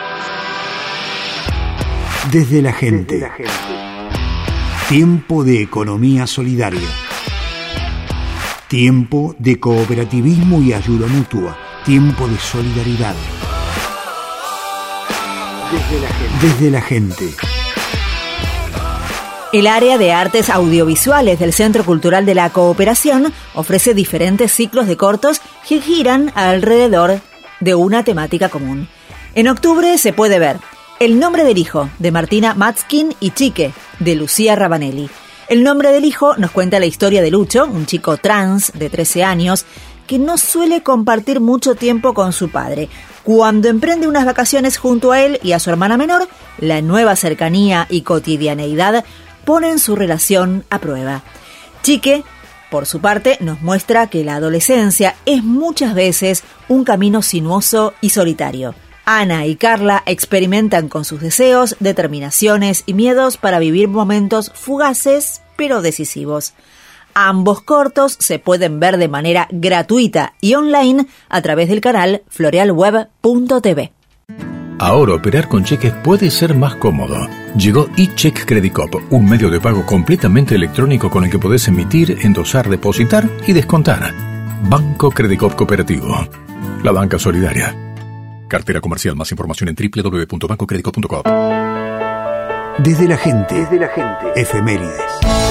Desde la Gente. Tiempo de economía solidaria. Tiempo de cooperativismo y ayuda mutua. Tiempo de solidaridad. Desde la Gente. El área de artes audiovisuales del Centro Cultural de la Cooperación ofrece diferentes ciclos de cortos que giran alrededor de una temática común. En octubre se puede ver El nombre del hijo, de Martina Matskin y Chique, de Lucía Rabanelli. El nombre del hijo nos cuenta la historia de Lucho, un chico trans de 13 años, que no suele compartir mucho tiempo con su padre. Cuando emprende unas vacaciones junto a él y a su hermana menor, la nueva cercanía y cotidianeidad ponen su relación a prueba. Chique, por su parte, nos muestra que la adolescencia es muchas veces un camino sinuoso y solitario. Ana y Carla experimentan con sus deseos, determinaciones y miedos para vivir momentos fugaces pero decisivos. Ambos cortos se pueden ver de manera gratuita y online a través del canal florealweb.tv. Ahora operar con cheques puede ser más cómodo. Llegó eCheck Credit Cop, un medio de pago completamente electrónico con el que podés emitir, endosar, depositar y descontar. Banco Credit Cop Cooperativo. La banca solidaria. Cartera comercial. Más información en www.bancocreditcop.com. Desde la Gente. Efemérides.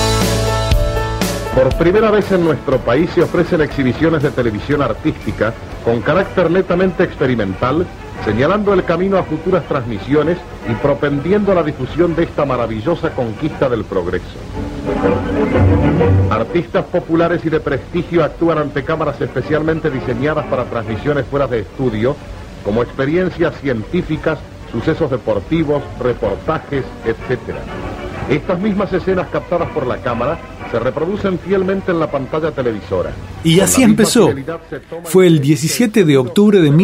Por primera vez en nuestro país se ofrecen exhibiciones de televisión artística con carácter netamente experimental, señalando el camino a futuras transmisiones y propendiendo a la difusión de esta maravillosa conquista del progreso. Artistas populares y de prestigio actúan ante cámaras especialmente diseñadas para transmisiones fuera de estudio, como experiencias científicas, sucesos deportivos, reportajes, etc. Estas mismas escenas captadas por la cámara se reproducen fielmente en la pantalla televisora. Y así empezó. Fue el 17 de octubre de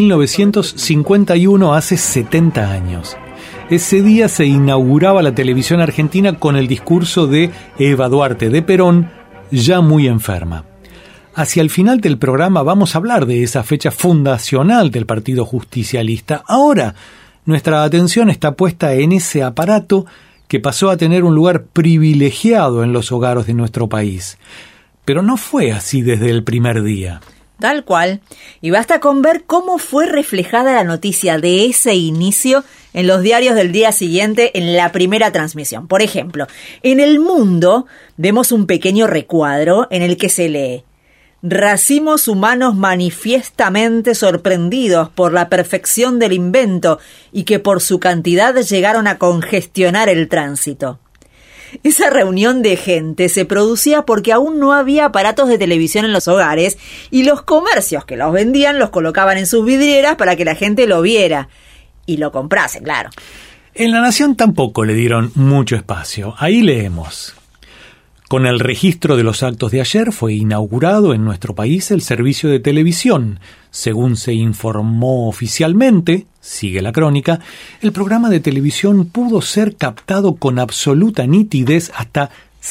1951, hace 70 años. Ese día se inauguraba la televisión argentina con el discurso de Eva Duarte de Perón, ya muy enferma. Hacia el final del programa vamos a hablar de esa fecha fundacional del Partido Justicialista. Ahora, nuestra atención está puesta en ese aparato que pasó a tener un lugar privilegiado en los hogares de nuestro país. Pero no fue así desde el primer día. Tal cual. Y basta con ver cómo fue reflejada la noticia de ese inicio en los diarios del día siguiente en la primera transmisión. Por ejemplo, en El Mundo vemos un pequeño recuadro en el que se lee: racimos humanos manifiestamente sorprendidos por la perfección del invento y que por su cantidad llegaron a congestionar el tránsito. Esa reunión de gente se producía porque aún no había aparatos de televisión en los hogares y los comercios que los vendían los colocaban en sus vidrieras para que la gente lo viera y lo comprase, claro. En La Nación tampoco le dieron mucho espacio. Ahí leemos: con el registro de los actos de ayer fue inaugurado en nuestro país el servicio de televisión. Según se informó oficialmente, sigue la crónica, el programa de televisión pudo ser captado con absoluta nitidez hasta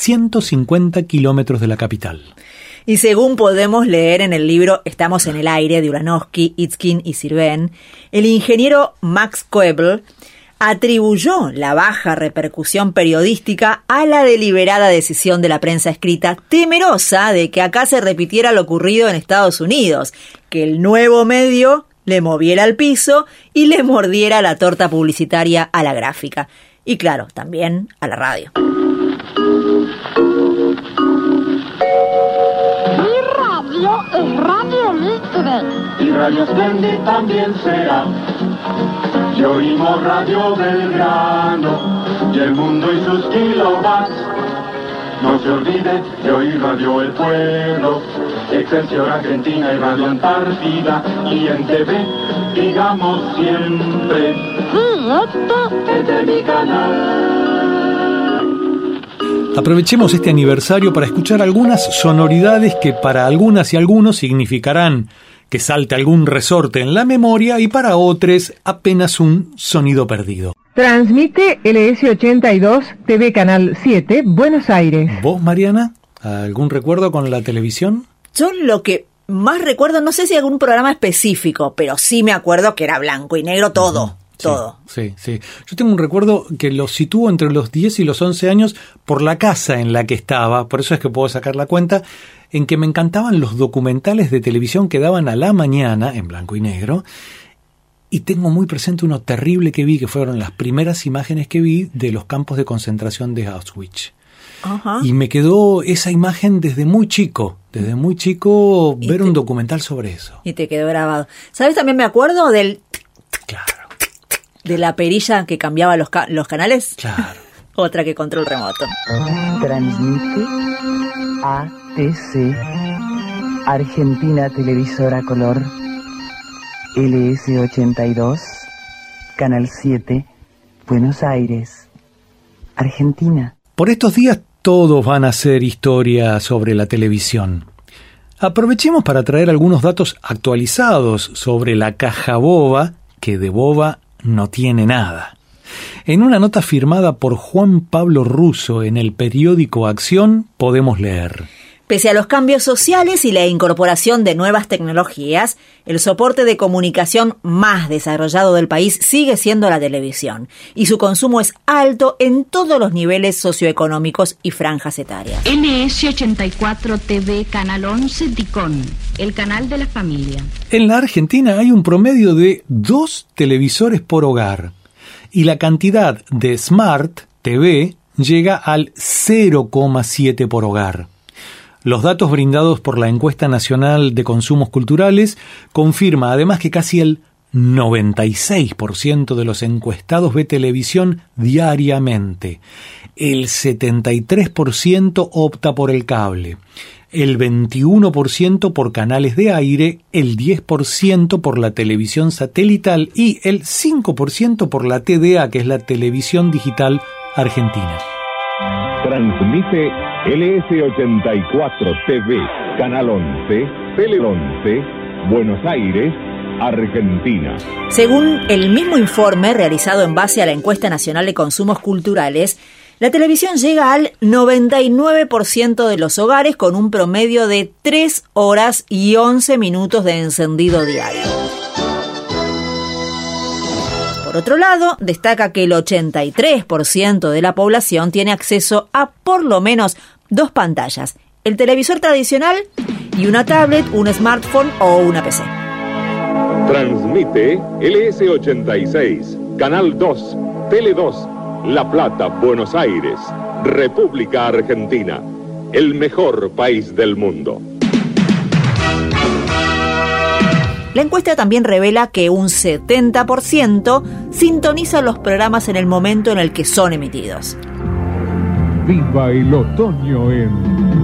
150 kilómetros de la capital. Y según podemos leer en el libro Estamos en el aire de Uranowski, Itzkin y Sirven, el ingeniero Max Koebel atribuyó la baja repercusión periodística a la deliberada decisión de la prensa escrita, temerosa de que acá se repitiera lo ocurrido en Estados Unidos, que el nuevo medio le moviera al piso y le mordiera la torta publicitaria a la gráfica. Y claro, también a la radio. Mi radio es Radio Libre. Y Radio Splendid también será. Y oímos Radio Belgrano y el mundo y sus kilowatts. No se olvide de oír Radio El Pueblo Excelsior Argentina y Radio Antártida, y en TV, digamos siempre, este es mi canal. Aprovechemos este aniversario para escuchar algunas sonoridades que para algunas y algunos significarán que salte algún resorte en la memoria y para otros apenas un sonido perdido. Transmite LS82 TV Canal 7, Buenos Aires. ¿Vos, Mariana? ¿Algún recuerdo con la televisión? Yo lo que más recuerdo, no sé si algún programa específico, pero sí me acuerdo que era blanco y negro todo. Todo. Sí. Yo tengo un recuerdo que lo sitúo entre los 10 y los 11 años por la casa en la que estaba, por eso es que puedo sacar la cuenta, en que me encantaban los documentales de televisión que daban a la mañana, en blanco y negro, y tengo muy presente uno terrible que vi, que fueron las primeras imágenes que vi de los campos de concentración de Auschwitz. Ajá. Y me quedó esa imagen desde muy chico ver un documental sobre eso. Y te quedó grabado. ¿Sabes? También me acuerdo del... Claro. De la perilla que cambiaba los canales. Claro. Otra que control remoto. Transmite ATC, Argentina Televisora Color, LS82, Canal 7, Buenos Aires, Argentina. Por estos días todos van a hacer historia sobre la televisión. Aprovechemos para traer algunos datos actualizados sobre la caja boba, que de boba no tiene nada. En una nota firmada por Juan Pablo Russo en el periódico Acción podemos leer: pese a los cambios sociales y la incorporación de nuevas tecnologías, el soporte de comunicación más desarrollado del país sigue siendo la televisión, y su consumo es alto en todos los niveles socioeconómicos y franjas etarias. LS84 TV Canal 11 Ticón, el canal de la familia. En la Argentina hay un promedio de 2 televisores por hogar, y la cantidad de Smart TV llega al 0,7 por hogar. Los datos brindados por la Encuesta Nacional de Consumos Culturales confirma además que casi el 96% de los encuestados ve televisión diariamente. El 73% opta por el cable, el 21% por canales de aire, el 10% por la televisión satelital y el 5% por la TDA, que es la televisión digital argentina. Transmite LS84 TV, Canal 11, Tele 11, Buenos Aires, Argentina. Según el mismo informe realizado en base a la Encuesta Nacional de Consumos Culturales, la televisión llega al 99% de los hogares con un promedio de 3 horas y 11 minutos de encendido diario. Por otro lado, destaca que el 83% de la población tiene acceso a por lo menos 2 pantallas, el televisor tradicional y una tablet, un smartphone o una PC. Transmite LS86, Canal 2, Tele 2, La Plata, Buenos Aires, República Argentina, el mejor país del mundo. La encuesta también revela que un 70% sintoniza los programas en el momento en el que son emitidos. Viva el otoño en...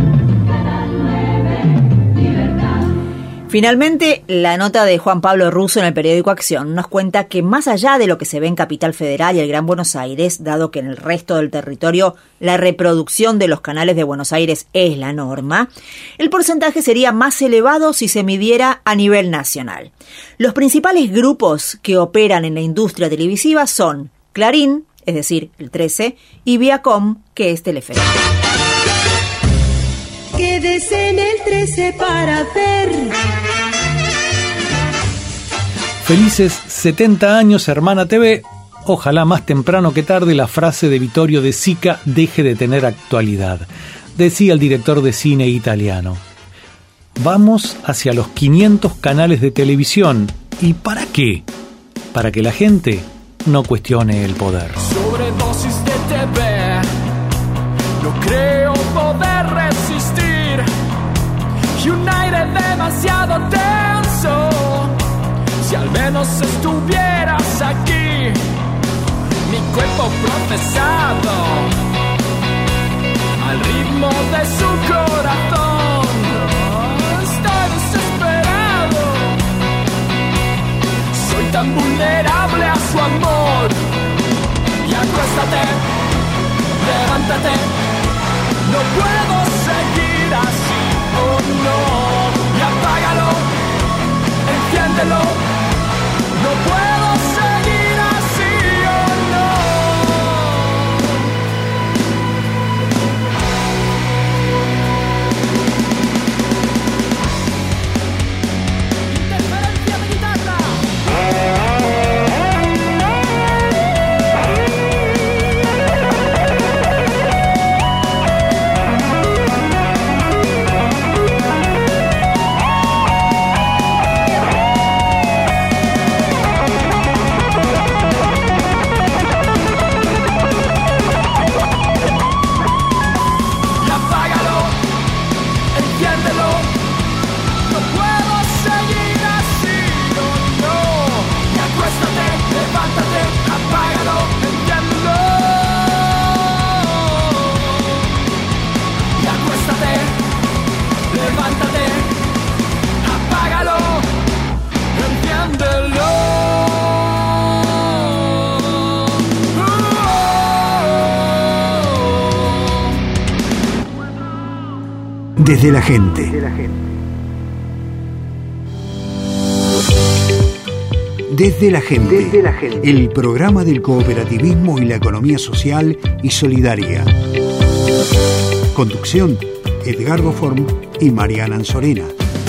Finalmente, la nota de Juan Pablo Russo en el periódico Acción nos cuenta que más allá de lo que se ve en Capital Federal y el Gran Buenos Aires, dado que en el resto del territorio la reproducción de los canales de Buenos Aires es la norma, el porcentaje sería más elevado si se midiera a nivel nacional. Los principales grupos que operan en la industria televisiva son Clarín, es decir, el 13, y Viacom, que es Telefe. Quédese en el 13 para ver. Felices 70 años, Hermana TV. Ojalá más temprano que tarde la frase de Vittorio De Sica deje de tener actualidad. Decía el director de cine italiano: vamos hacia los 500 canales de televisión. ¿Y para qué? Para que la gente no cuestione el poder. Sobredosis de TV, no creo poder resistir. Y un aire demasiado tenso. Si al menos estuvieras aquí, mi cuerpo procesado al ritmo de su corazón. vulnerable a su amor. Y acuéstate, levántate, no puedo seguir así, oh no. Y apágalo, enciéndelo, no puedo seguir así, oh no. Interferencia de guitarra. Desde la gente. Desde la gente. El programa del cooperativismo y la economía social y solidaria. Conducción: Edgardo Form y Mariana Anzorena.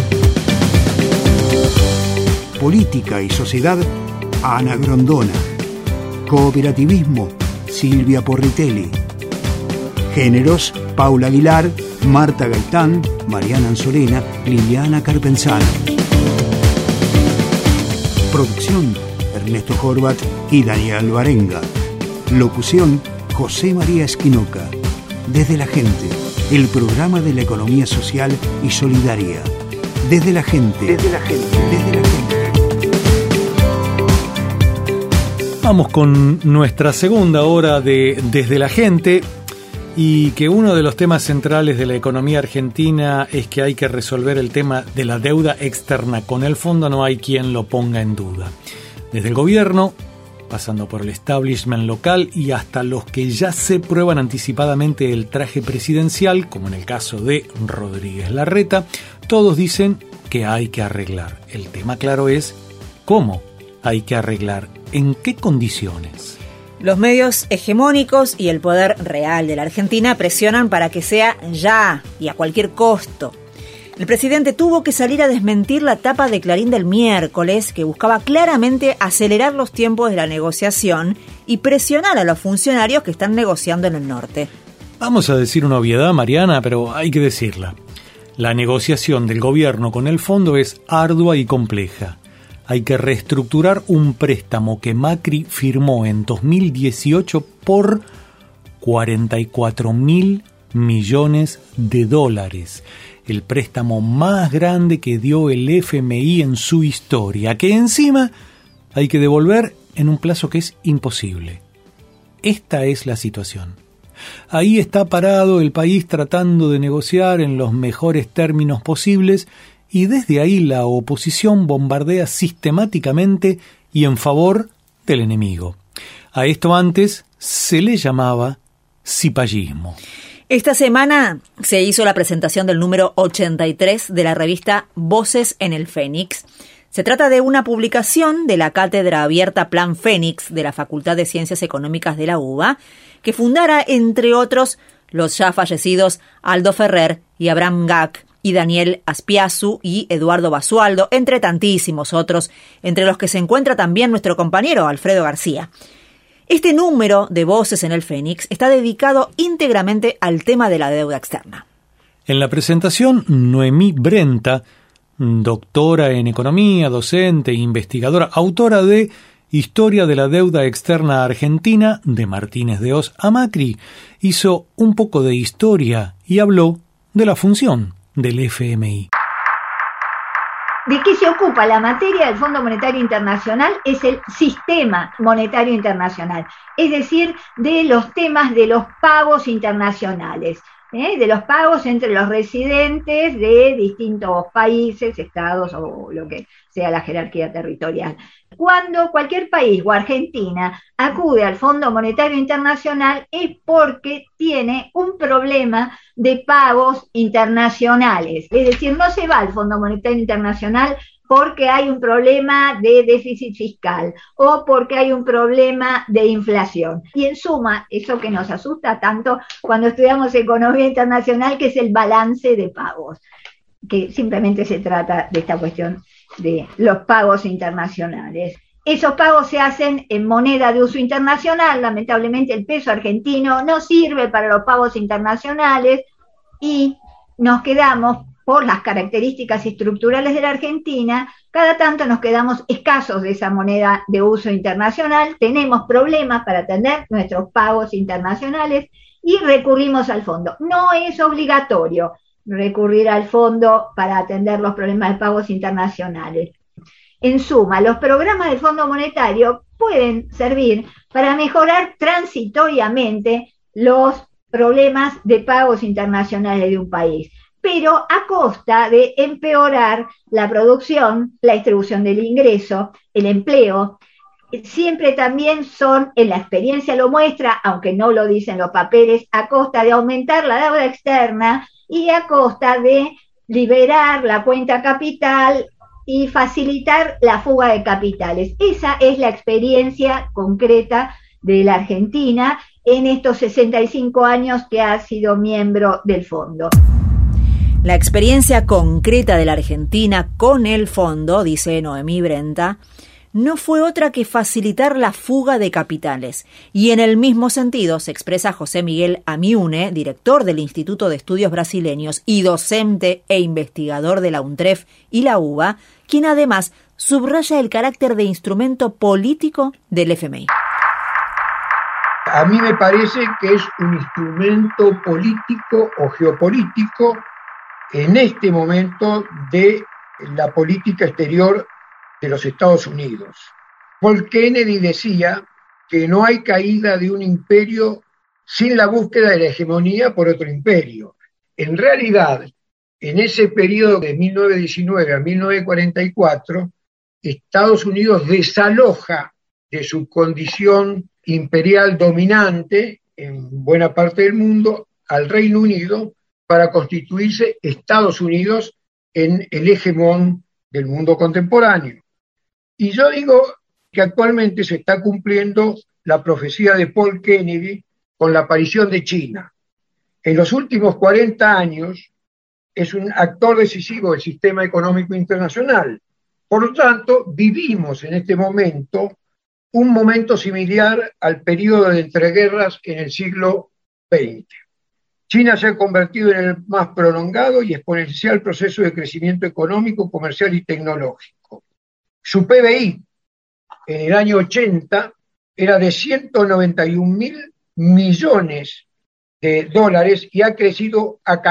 Política y sociedad: Ana Grondona. Cooperativismo: Silvia Porritelli. Géneros: Paula Aguilar, Marta Gaitán, Mariana Anzorena, Liliana Carpenzano. Producción: Ernesto Horvat y Daniel Barenga. Locución: José María Esquinoca. Desde la gente, el programa de la economía social y solidaria. Desde la gente. Desde la gente. Desde la gente. Vamos con nuestra segunda hora de Desde la gente. Y que uno de los temas centrales de la economía argentina es que hay que resolver el tema de la deuda externa con el fondo, no hay quien lo ponga en duda. Desde el gobierno, pasando por el establishment local y hasta los que ya se prueban anticipadamente el traje presidencial, como en el caso de Rodríguez Larreta, todos dicen que hay que arreglar. El tema claro es cómo hay que arreglar, en qué condiciones. Los medios hegemónicos y el poder real de la Argentina presionan para que sea ya y a cualquier costo. El presidente tuvo que salir a desmentir la tapa de Clarín del miércoles, que buscaba claramente acelerar los tiempos de la negociación y presionar a los funcionarios que están negociando en el norte. Vamos a decir una obviedad, Mariana, pero hay que decirla. La negociación del gobierno con el fondo es ardua y compleja. Hay que reestructurar un préstamo que Macri firmó en 2018 por 44.000 millones de dólares. El préstamo más grande que dio el FMI en su historia, que encima hay que devolver en un plazo que es imposible. Esta es la situación. Ahí está parado el país tratando de negociar en los mejores términos posibles, y desde ahí la oposición bombardea sistemáticamente y en favor del enemigo. A esto antes se le llamaba cipallismo. Esta semana se hizo la presentación del número 83 de la revista Voces en el Fénix. Se trata de una publicación de la Cátedra Abierta Plan Fénix de la Facultad de Ciencias Económicas de la UBA, que fundara, entre otros, los ya fallecidos Aldo Ferrer y Abraham Gac, y Daniel Aspiazu y Eduardo Basualdo, entre tantísimos otros, entre los que se encuentra también nuestro compañero Alfredo García. Este número de Voces en el Fénix está dedicado íntegramente al tema de la deuda externa. En la presentación, Noemí Brenta, doctora en economía, docente e investigadora, autora de Historia de la deuda externa argentina, de Martínez de Hoz a Macri, hizo un poco de historia y habló de la función del FMI. ¿De qué se ocupa la materia del Fondo Monetario Internacional? Es el sistema monetario internacional, es decir, de los temas de los pagos internacionales. de los pagos entre los residentes de distintos países, estados o lo que sea la jerarquía territorial. Cuando cualquier país o Argentina acude al Fondo Monetario Internacional es porque tiene un problema de pagos internacionales. Es decir, no se va al Fondo Monetario Internacional porque hay un problema de déficit fiscal o porque hay un problema de inflación. Y en suma, eso que nos asusta tanto cuando estudiamos economía internacional, que es el balance de pagos, que simplemente se trata de esta cuestión de los pagos internacionales. Esos pagos se hacen en moneda de uso internacional. Lamentablemente el peso argentino no sirve para los pagos internacionales y nos quedamos, por las características estructurales de la Argentina, cada tanto nos quedamos escasos de esa moneda de uso internacional, tenemos problemas para atender nuestros pagos internacionales y recurrimos al fondo. No es obligatorio recurrir al fondo para atender los problemas de pagos internacionales. En suma, los programas del Fondo Monetario pueden servir para mejorar transitoriamente los problemas de pagos internacionales de un país, pero a costa de empeorar la producción, la distribución del ingreso, el empleo. Siempre también son, en la experiencia lo muestra, aunque no lo dicen los papeles, a costa de aumentar la deuda externa y a costa de liberar la cuenta capital y facilitar la fuga de capitales. Esa es la experiencia concreta de la Argentina en estos 65 años que ha sido miembro del fondo. La experiencia concreta de la Argentina con el fondo, dice Noemí Brenta, no fue otra que facilitar la fuga de capitales. Y en el mismo sentido se expresa José Miguel Amiune, director del Instituto de Estudios Brasileños y docente e investigador de la UNTREF y la UBA, quien además subraya el carácter de instrumento político del FMI. A mí me parece que es un instrumento político o geopolítico en este momento de la política exterior de los Estados Unidos. Paul Kennedy decía que no hay caída de un imperio sin la búsqueda de la hegemonía por otro imperio. En realidad, en ese periodo de 1919 a 1944, Estados Unidos desaloja de su condición imperial dominante en buena parte del mundo al Reino Unido para constituirse Estados Unidos en el hegemón del mundo contemporáneo. Y yo digo que actualmente se está cumpliendo la profecía de Paul Kennedy con la aparición de China. En los últimos 40 años es un actor decisivo del sistema económico internacional. Por lo tanto, vivimos en este momento un momento similar al periodo de entreguerras en el siglo XX. China se ha convertido en el más prolongado y exponencial proceso de crecimiento económico, comercial y tecnológico. Su PBI en el año 80 era de 191.000 millones de dólares y ha crecido a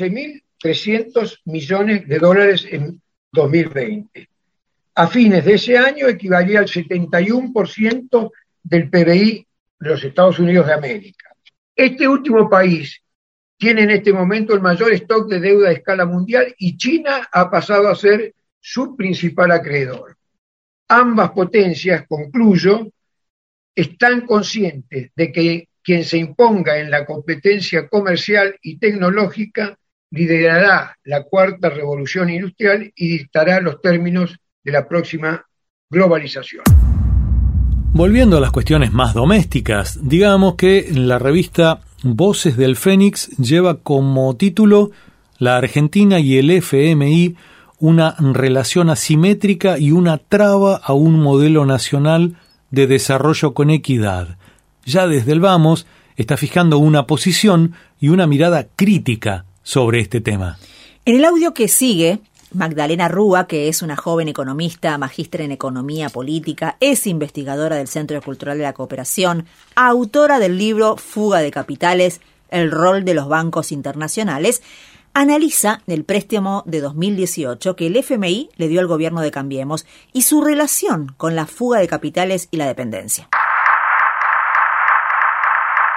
14.300 millones de dólares en 2020. A fines de ese año equivalía al 71% del PBI de los Estados Unidos de América. Este último país tiene en este momento el mayor stock de deuda a escala mundial y China ha pasado a ser su principal acreedor. Ambas potencias, concluyo, están conscientes de que quien se imponga en la competencia comercial y tecnológica liderará la cuarta revolución industrial y dictará los términos de la próxima globalización. Volviendo a las cuestiones más domésticas, digamos que la revista Voces del Fénix lleva como título La Argentina y el FMI, una relación asimétrica y una traba a un modelo nacional de desarrollo con equidad. Ya desde el vamos está fijando una posición y una mirada crítica sobre este tema. En el audio que sigue, Magdalena Rúa, que es una joven economista, magíster en economía política, es investigadora del Centro Cultural de la Cooperación, autora del libro Fuga de Capitales, el rol de los bancos internacionales, analiza el préstamo de 2018 que el FMI le dio al gobierno de Cambiemos y su relación con la fuga de capitales y la dependencia.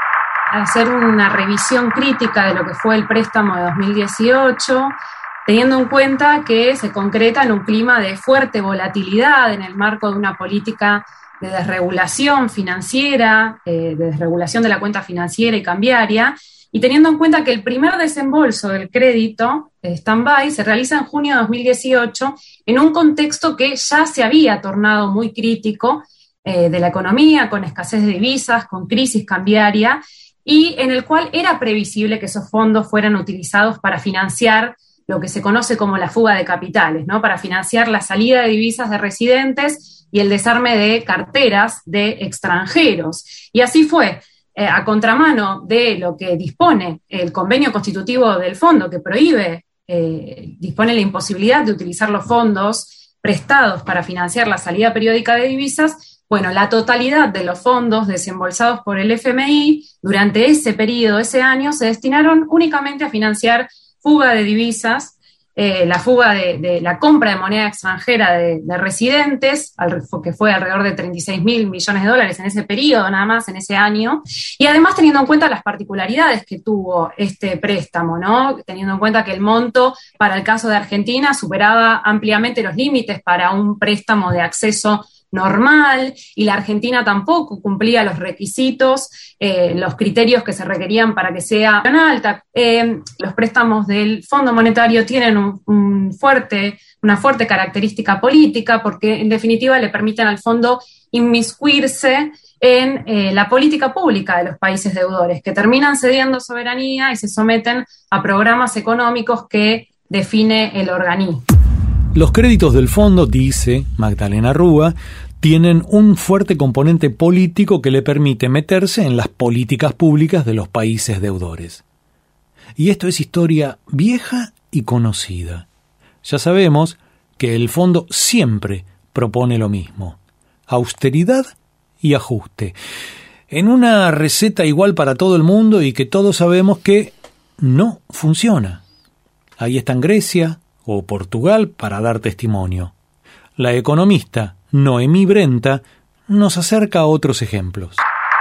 hacer una revisión crítica de lo que fue el préstamo de 2018, teniendo en cuenta que se concreta en un clima de fuerte volatilidad en el marco de una política de desregulación financiera, de desregulación de la cuenta financiera y cambiaria, y teniendo en cuenta que el primer desembolso del crédito stand-by se realiza en junio de 2018 en un contexto que ya se había tornado muy crítico de la economía, con escasez de divisas, con crisis cambiaria, y en el cual era previsible que esos fondos fueran utilizados para financiar lo que se conoce como la fuga de capitales, ¿no? Para financiar la salida de divisas de residentes y el desarme de carteras de extranjeros. Y así fue. A contramano de lo que dispone el convenio constitutivo del fondo, que dispone la imposibilidad de utilizar los fondos prestados para financiar la salida periódica de divisas, bueno, la totalidad de los fondos desembolsados por el FMI durante ese periodo, ese año, se destinaron únicamente a financiar fuga de divisas, la fuga de la compra de moneda extranjera de residentes, que fue alrededor de 36.000 millones de dólares en ese periodo, nada más, en ese año, y además teniendo en cuenta las particularidades que tuvo este préstamo, ¿no? Teniendo en cuenta que el monto para el caso de Argentina superaba ampliamente los límites para un préstamo de acceso normal, y la Argentina tampoco cumplía los requisitos, los criterios que se requerían para que sea alta. Los préstamos del Fondo Monetario tienen una fuerte característica política, porque en definitiva le permiten al fondo inmiscuirse en la política pública de los países deudores, que terminan cediendo soberanía y se someten a programas económicos que define el organismo. Los créditos del fondo, dice Magdalena Rúa, tienen un fuerte componente político que le permite meterse en las políticas públicas de los países deudores. Y esto es historia vieja y conocida. Ya sabemos que el fondo siempre propone lo mismo: austeridad y ajuste, en una receta igual para todo el mundo y que todos sabemos que no funciona. Ahí están Grecia o Portugal para dar testimonio. La economista Noemí Brenta nos acerca a otros ejemplos.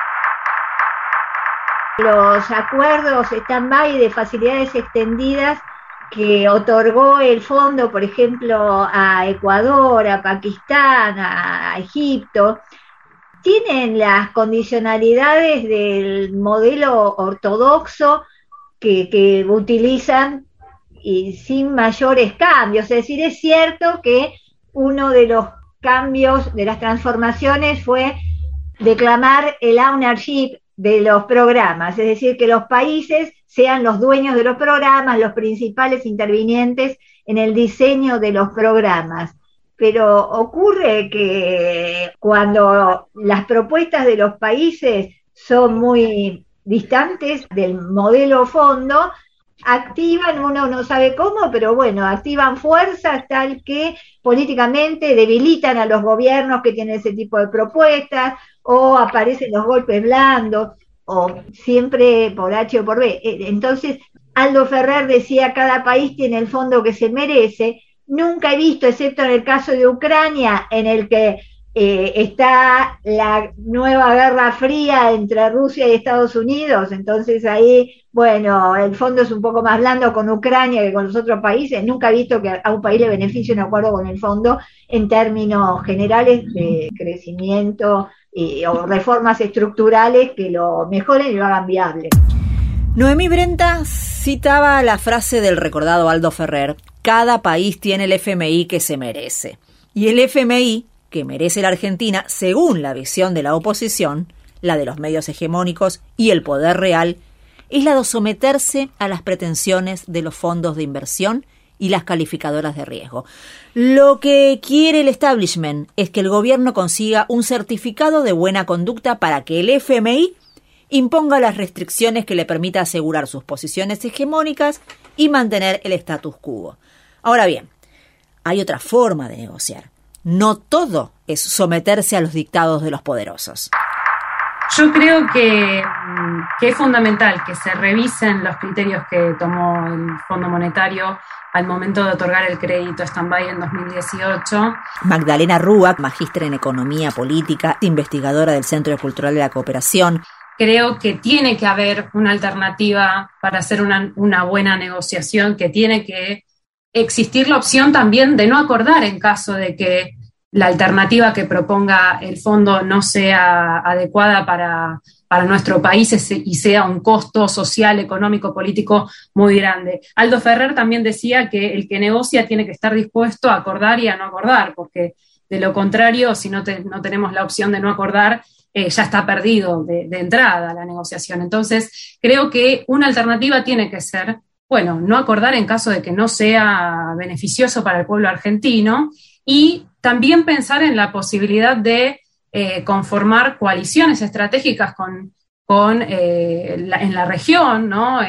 Los acuerdos stand-by de facilidades extendidas que otorgó el fondo, por ejemplo, a Ecuador, a Pakistán, a Egipto, tienen las condicionalidades del modelo ortodoxo que utilizan y sin mayores cambios. Es decir, es cierto que uno de los cambios, de las transformaciones, fue declamar el ownership de los programas, es decir, que los países sean los dueños de los programas, los principales intervinientes en el diseño de los programas. Pero ocurre que cuando las propuestas de los países son muy distantes del modelo fondo, activan, uno no sabe cómo, pero bueno, activan fuerzas tal que políticamente debilitan a los gobiernos que tienen ese tipo de propuestas, o aparecen los golpes blandos, o siempre por H o por B. Entonces, Aldo Ferrer decía, cada país tiene el fondo que se merece. Nunca he visto, excepto en el caso de Ucrania, en el que está la nueva guerra fría entre Rusia y Estados Unidos, entonces ahí, bueno, el fondo es un poco más blando con Ucrania que con los otros países. Nunca he visto que a un país le beneficie un acuerdo con el fondo en términos generales de crecimiento o reformas estructurales que lo mejoren y lo hagan viable. Noemí Brenta citaba la frase del recordado Aldo Ferrer: cada país tiene el FMI que se merece. Y el FMI que merece la Argentina, según la visión de la oposición, la de los medios hegemónicos y el poder real, es la de someterse a las pretensiones de los fondos de inversión y las calificadoras de riesgo. Lo que quiere el establishment es que el gobierno consiga un certificado de buena conducta para que el FMI imponga las restricciones que le permita asegurar sus posiciones hegemónicas y mantener el status quo. Ahora bien, hay otra forma de negociar. No todo es someterse a los dictados de los poderosos. Yo creo que es fundamental que se revisen los criterios que tomó el Fondo Monetario al momento de otorgar el crédito stand-by en 2018. Magdalena Rúa, magíster en Economía Política, investigadora del Centro Cultural de la Cooperación. creo que tiene que haber una alternativa para hacer una buena negociación, que tiene que existir la opción también de no acordar en caso de que la alternativa que proponga el fondo no sea adecuada para nuestro país y sea un costo social, económico, político muy grande. Aldo Ferrer también decía que el que negocia tiene que estar dispuesto a acordar y a no acordar, porque de lo contrario, si no tenemos la opción de no acordar, ya está perdido de entrada la negociación. Entonces, creo que una alternativa tiene que ser, bueno, no acordar en caso de que no sea beneficioso para el pueblo argentino, y también pensar en la posibilidad de conformar coaliciones estratégicas en la región, ¿no?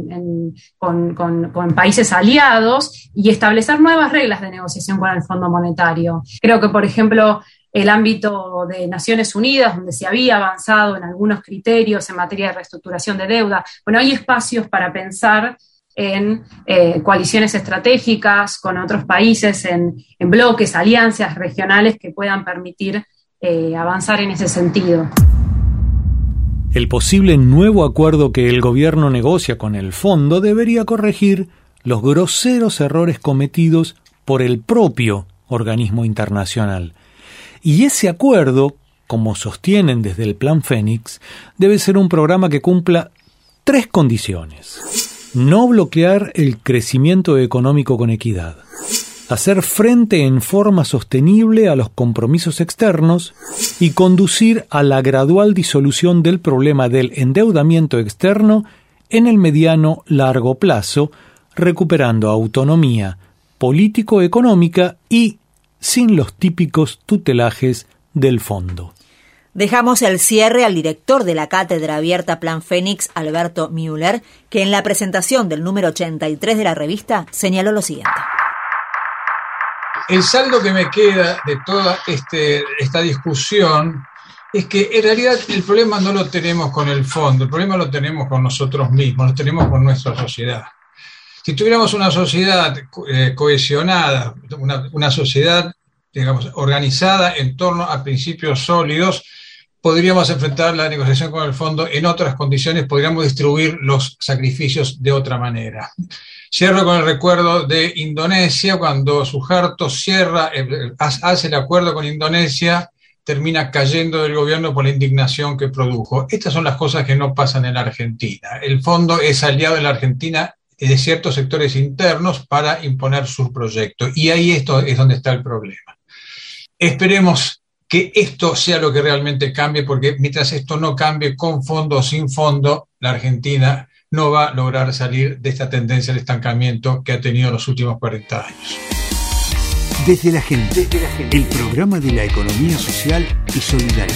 Con países aliados, y establecer nuevas reglas de negociación con el Fondo Monetario. Creo que, por ejemplo, el ámbito de Naciones Unidas, donde se había avanzado en algunos criterios en materia de reestructuración de deuda, bueno, hay espacios para pensar en coaliciones estratégicas con otros países, en bloques, alianzas regionales que puedan permitir avanzar en ese sentido. El posible nuevo acuerdo que el gobierno negocia con el fondo debería corregir los groseros errores cometidos por el propio organismo internacional. Y ese acuerdo, como sostienen desde el Plan Fénix, debe ser un programa que cumpla 3 condiciones. No bloquear el crecimiento económico con equidad. Hacer frente en forma sostenible a los compromisos externos y conducir a la gradual disolución del problema del endeudamiento externo en el mediano-largo plazo, recuperando autonomía político-económica y sin los típicos tutelajes del fondo. Dejamos el cierre al director de la Cátedra Abierta Plan Fénix, Alberto Müller, que en la presentación del número 83 de la revista señaló lo siguiente. El saldo que me queda de toda esta discusión es que en realidad el problema no lo tenemos con el fondo, el problema lo tenemos con nosotros mismos, lo tenemos con nuestra sociedad. Si tuviéramos una sociedad cohesionada, una sociedad, digamos, organizada en torno a principios sólidos, podríamos enfrentar la negociación con el fondo en otras condiciones, podríamos distribuir los sacrificios de otra manera. Cierro con el recuerdo de Indonesia, cuando Suharto hace el acuerdo con Indonesia, termina cayendo del gobierno por la indignación que produjo. Estas son las cosas que no pasan en la Argentina. El fondo es aliado de la Argentina de ciertos sectores internos para imponer su proyecto. Y ahí esto es donde está el problema. Esperemos que esto sea lo que realmente cambie, porque mientras esto no cambie, con fondo o sin fondo, la Argentina no va a lograr salir de esta tendencia de estancamiento que ha tenido los últimos 40 años. Desde la gente, el programa de la economía social y solidaria.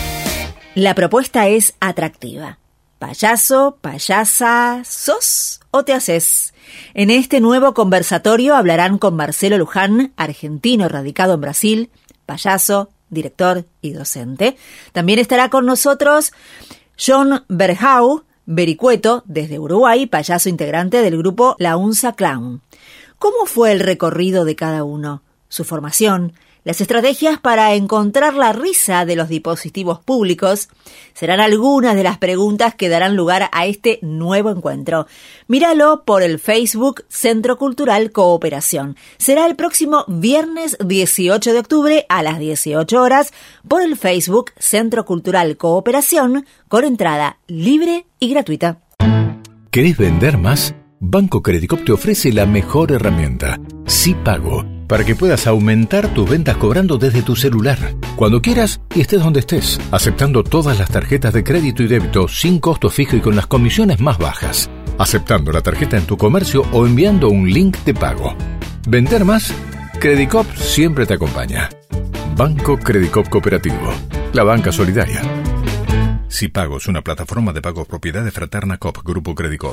La propuesta es atractiva. Payaso, payasa, ¿sos o te haces? En este nuevo conversatorio hablarán con Marcelo Luján, argentino radicado en Brasil, payaso, director y docente. También estará con nosotros John Berhau, vericueto, desde Uruguay, payaso integrante del grupo La Unza Clown. ¿Cómo fue el recorrido de cada uno? Su formación, las estrategias para encontrar la risa de los dispositivos públicos, serán algunas de las preguntas que darán lugar a este nuevo encuentro. Míralo por el Facebook Centro Cultural Cooperación. Será el próximo viernes 18 de octubre a las 18 horas por el Facebook Centro Cultural Cooperación, con entrada libre y gratuita. ¿Querés vender más? Banco Credicop te ofrece la mejor herramienta, SIPago, para que puedas aumentar tus ventas cobrando desde tu celular, cuando quieras y estés donde estés, aceptando todas las tarjetas de crédito y débito sin costo fijo y con las comisiones más bajas, aceptando la tarjeta en tu comercio o enviando un link de pago. ¿Vender más? Credicop siempre te acompaña. Banco Credicop Cooperativo, la banca solidaria. SIPago es una plataforma de pago propiedad de Fraterna Cop, Grupo Credicop.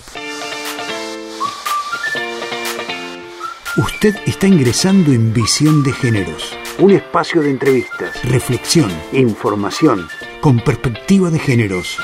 Usted está ingresando en Visión de Géneros, un espacio de entrevistas, reflexión, información, con perspectiva de géneros.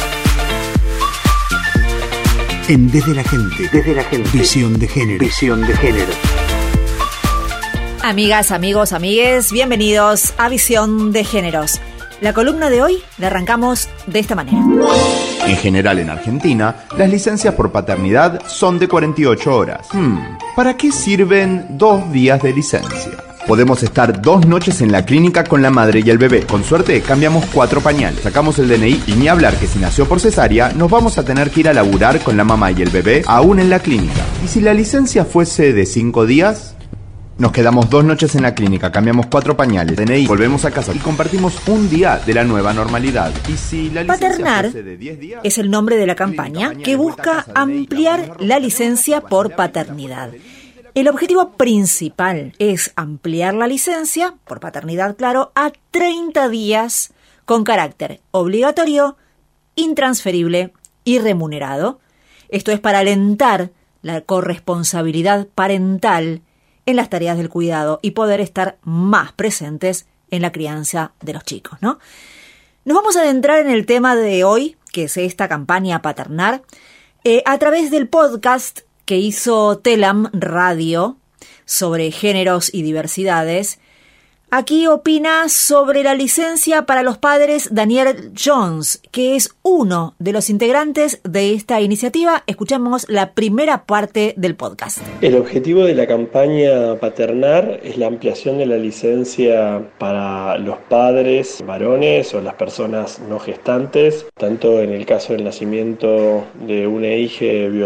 En Desde la Gente, Visión de Géneros. Visión de Géneros. Amigas, amigos, amigues, bienvenidos a Visión de Géneros. La columna de hoy la arrancamos de esta manera. En general en Argentina, las licencias por paternidad son de 48 horas. ¿Para qué sirven 2 días de licencia? Podemos estar 2 noches en la clínica con la madre y el bebé. Con suerte, cambiamos 4 pañales, sacamos el DNI y ni hablar que si nació por cesárea, nos vamos a tener que ir a laburar con la mamá y el bebé aún en la clínica. ¿Y si la licencia fuese de 5 días? Nos quedamos 2 noches en la clínica, cambiamos 4 pañales, DNI, volvemos a casa y compartimos un día de la nueva normalidad. ¿Y si la licencia Paternar fuese de 10 días? es el nombre de la campaña que busca ampliar la licencia por paternidad. El objetivo principal es ampliar la licencia, por paternidad claro, a 30 días con carácter obligatorio, intransferible y remunerado. Esto es para alentar la corresponsabilidad parental en las tareas del cuidado y poder estar más presentes en la crianza de los chicos, ¿no? Nos vamos a adentrar en el tema de hoy, que es esta campaña Paternar, a través del podcast que hizo Telam Radio sobre géneros y diversidades. Aquí opina sobre la licencia para los padres Daniel Jones, que es uno de los integrantes de esta iniciativa. Escuchamos la primera parte del podcast. El objetivo de la campaña Paternar es la ampliación de la licencia para los padres varones o las personas no gestantes, tanto en el caso del nacimiento de una hija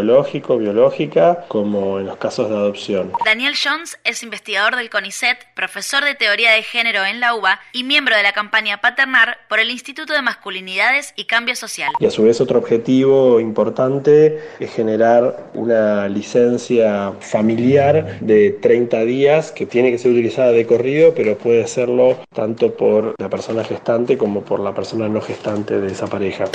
biológica, como en los casos de adopción. Daniel Jones es investigador del CONICET, profesor de teoría de género en la UBA y miembro de la campaña Paternar por el Instituto de Masculinidades y Cambio Social. Y a su vez otro objetivo importante es generar una licencia familiar de 30 días que tiene que ser utilizada de corrido, pero puede hacerlo tanto por la persona gestante como por la persona no gestante de esa pareja.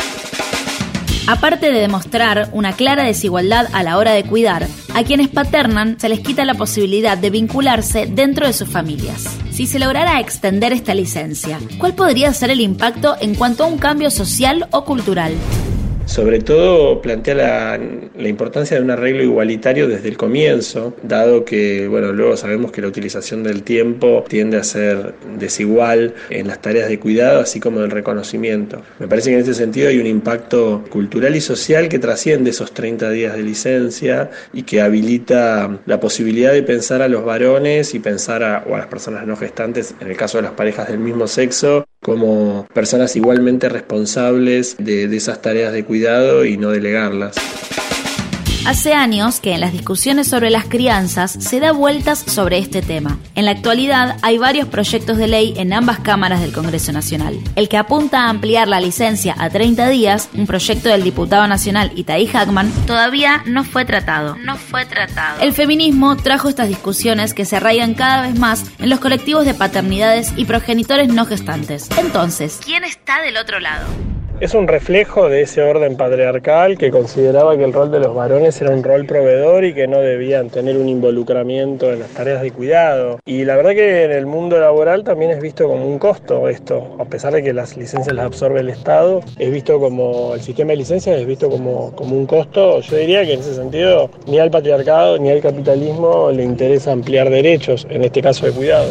Aparte de demostrar una clara desigualdad a la hora de cuidar, a quienes paternan se les quita la posibilidad de vincularse dentro de sus familias. Si se lograra extender esta licencia, ¿cuál podría ser el impacto en cuanto a un cambio social o cultural? Sobre todo plantea la importancia de un arreglo igualitario desde el comienzo, dado que, luego sabemos que la utilización del tiempo tiende a ser desigual en las tareas de cuidado, así como del reconocimiento. Me parece que en ese sentido hay un impacto cultural y social que trasciende esos 30 días de licencia y que habilita la posibilidad de pensar a los varones y pensar a las personas no gestantes, en el caso de las parejas del mismo sexo, como personas igualmente responsables de esas tareas de cuidado y no delegarlas. Hace años que en las discusiones sobre las crianzas se da vueltas sobre este tema. En la actualidad hay varios proyectos de ley en ambas cámaras del Congreso Nacional. El que apunta a ampliar la licencia a 30 días, un proyecto del diputado nacional Itaí Hackman, todavía no fue tratado. El feminismo trajo estas discusiones que se arraigan cada vez más en los colectivos de paternidades y progenitores no gestantes. Entonces, ¿quién está del otro lado? Es un reflejo de ese orden patriarcal que consideraba que el rol de los varones era un rol proveedor y que no debían tener un involucramiento en las tareas de cuidado. Y la verdad que en el mundo laboral también es visto como un costo esto, a pesar de que las licencias las absorbe el Estado, es visto como, el sistema de licencias es visto como un costo. Yo diría que en ese sentido ni al patriarcado ni al capitalismo le interesa ampliar derechos, en este caso de cuidado.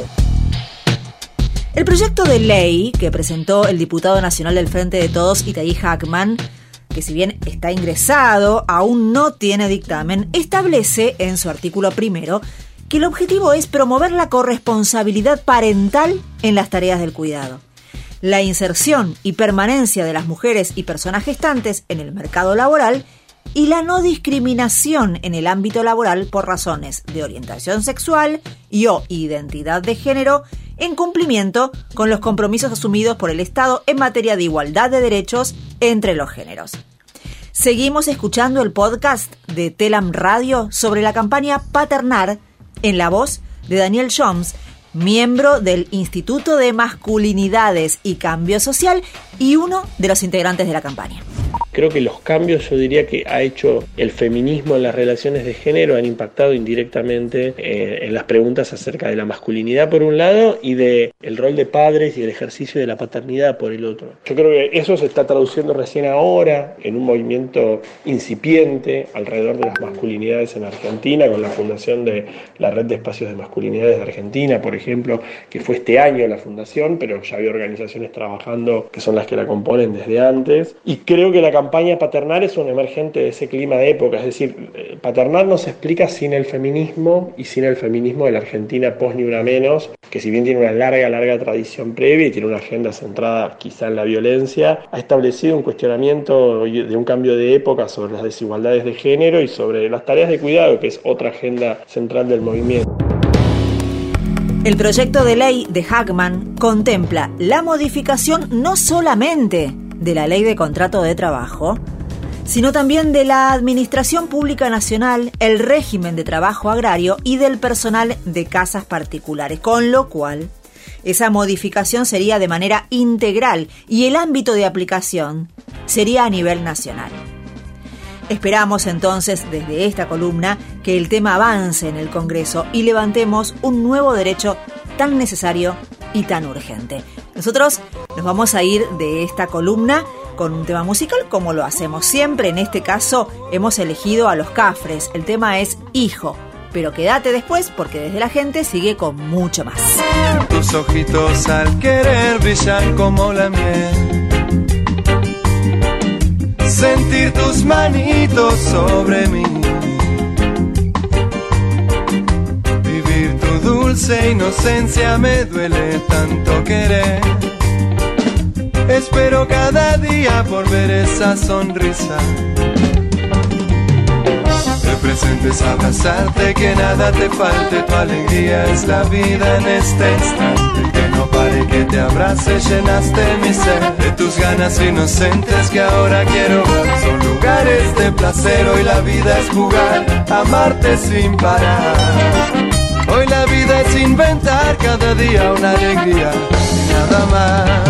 El proyecto de ley que presentó el diputado nacional del Frente de Todos, Itaí Hackman, que si bien está ingresado, aún no tiene dictamen, establece en su artículo primero que el objetivo es promover la corresponsabilidad parental en las tareas del cuidado, la inserción y permanencia de las mujeres y personas gestantes en el mercado laboral y la no discriminación en el ámbito laboral por razones de orientación sexual o identidad de género, en cumplimiento con los compromisos asumidos por el Estado en materia de igualdad de derechos entre los géneros. Seguimos escuchando el podcast de Telam Radio sobre la campaña Paternar en la voz de Daniel Jones, miembro del Instituto de Masculinidades y Cambio Social y uno de los integrantes de la campaña. Creo que los cambios, yo diría que ha hecho el feminismo en las relaciones de género, han impactado indirectamente en las preguntas acerca de la masculinidad por un lado y de el rol de padres y el ejercicio de la paternidad por el otro. Yo creo que eso se está traduciendo recién ahora en un movimiento incipiente alrededor de las masculinidades en Argentina, con la fundación de la Red de Espacios de Masculinidades de Argentina, por ejemplo, que fue este año la fundación, pero ya había organizaciones trabajando que son las que la componen desde antes. Y creo que la campaña Paternar es un emergente de ese clima de época, es decir, Paternar no se explica sin el feminismo y sin el feminismo de la Argentina post Ni Una Menos, que si bien tiene una larga tradición previa y tiene una agenda centrada quizá en la violencia, ha establecido un cuestionamiento de un cambio de época sobre las desigualdades de género y sobre las tareas de cuidado, que es otra agenda central del movimiento. El proyecto de ley de Hackman contempla la modificación no solamente de la Ley de Contrato de Trabajo, sino también de la Administración Pública Nacional, el régimen de trabajo agrario y del personal de casas particulares, con lo cual esa modificación sería de manera integral y el ámbito de aplicación sería a nivel nacional. Esperamos entonces desde esta columna que el tema avance en el Congreso y levantemos un nuevo derecho tan necesario y tan urgente. Nosotros nos vamos a ir de esta columna con un tema musical como lo hacemos siempre. En este caso hemos elegido a Los Cafres. El tema es Hijo. Pero quédate después porque Desde la Gente sigue con mucho más. Tus ojitos al querer brillan como la miel. Sentir tus manitos sobre mí. Vivir tu dulce inocencia me duele tanto querer. Espero cada día por ver esa sonrisa. El presente es abrazarte, que nada te falte. Tu alegría es la vida en este instante. Que no pare, que te abrace, llenaste mi ser. De tus ganas inocentes que ahora quiero ver. Son lugares de placer, hoy la vida es jugar, amarte sin parar. Hoy la vida es inventar cada día una alegría y nada más.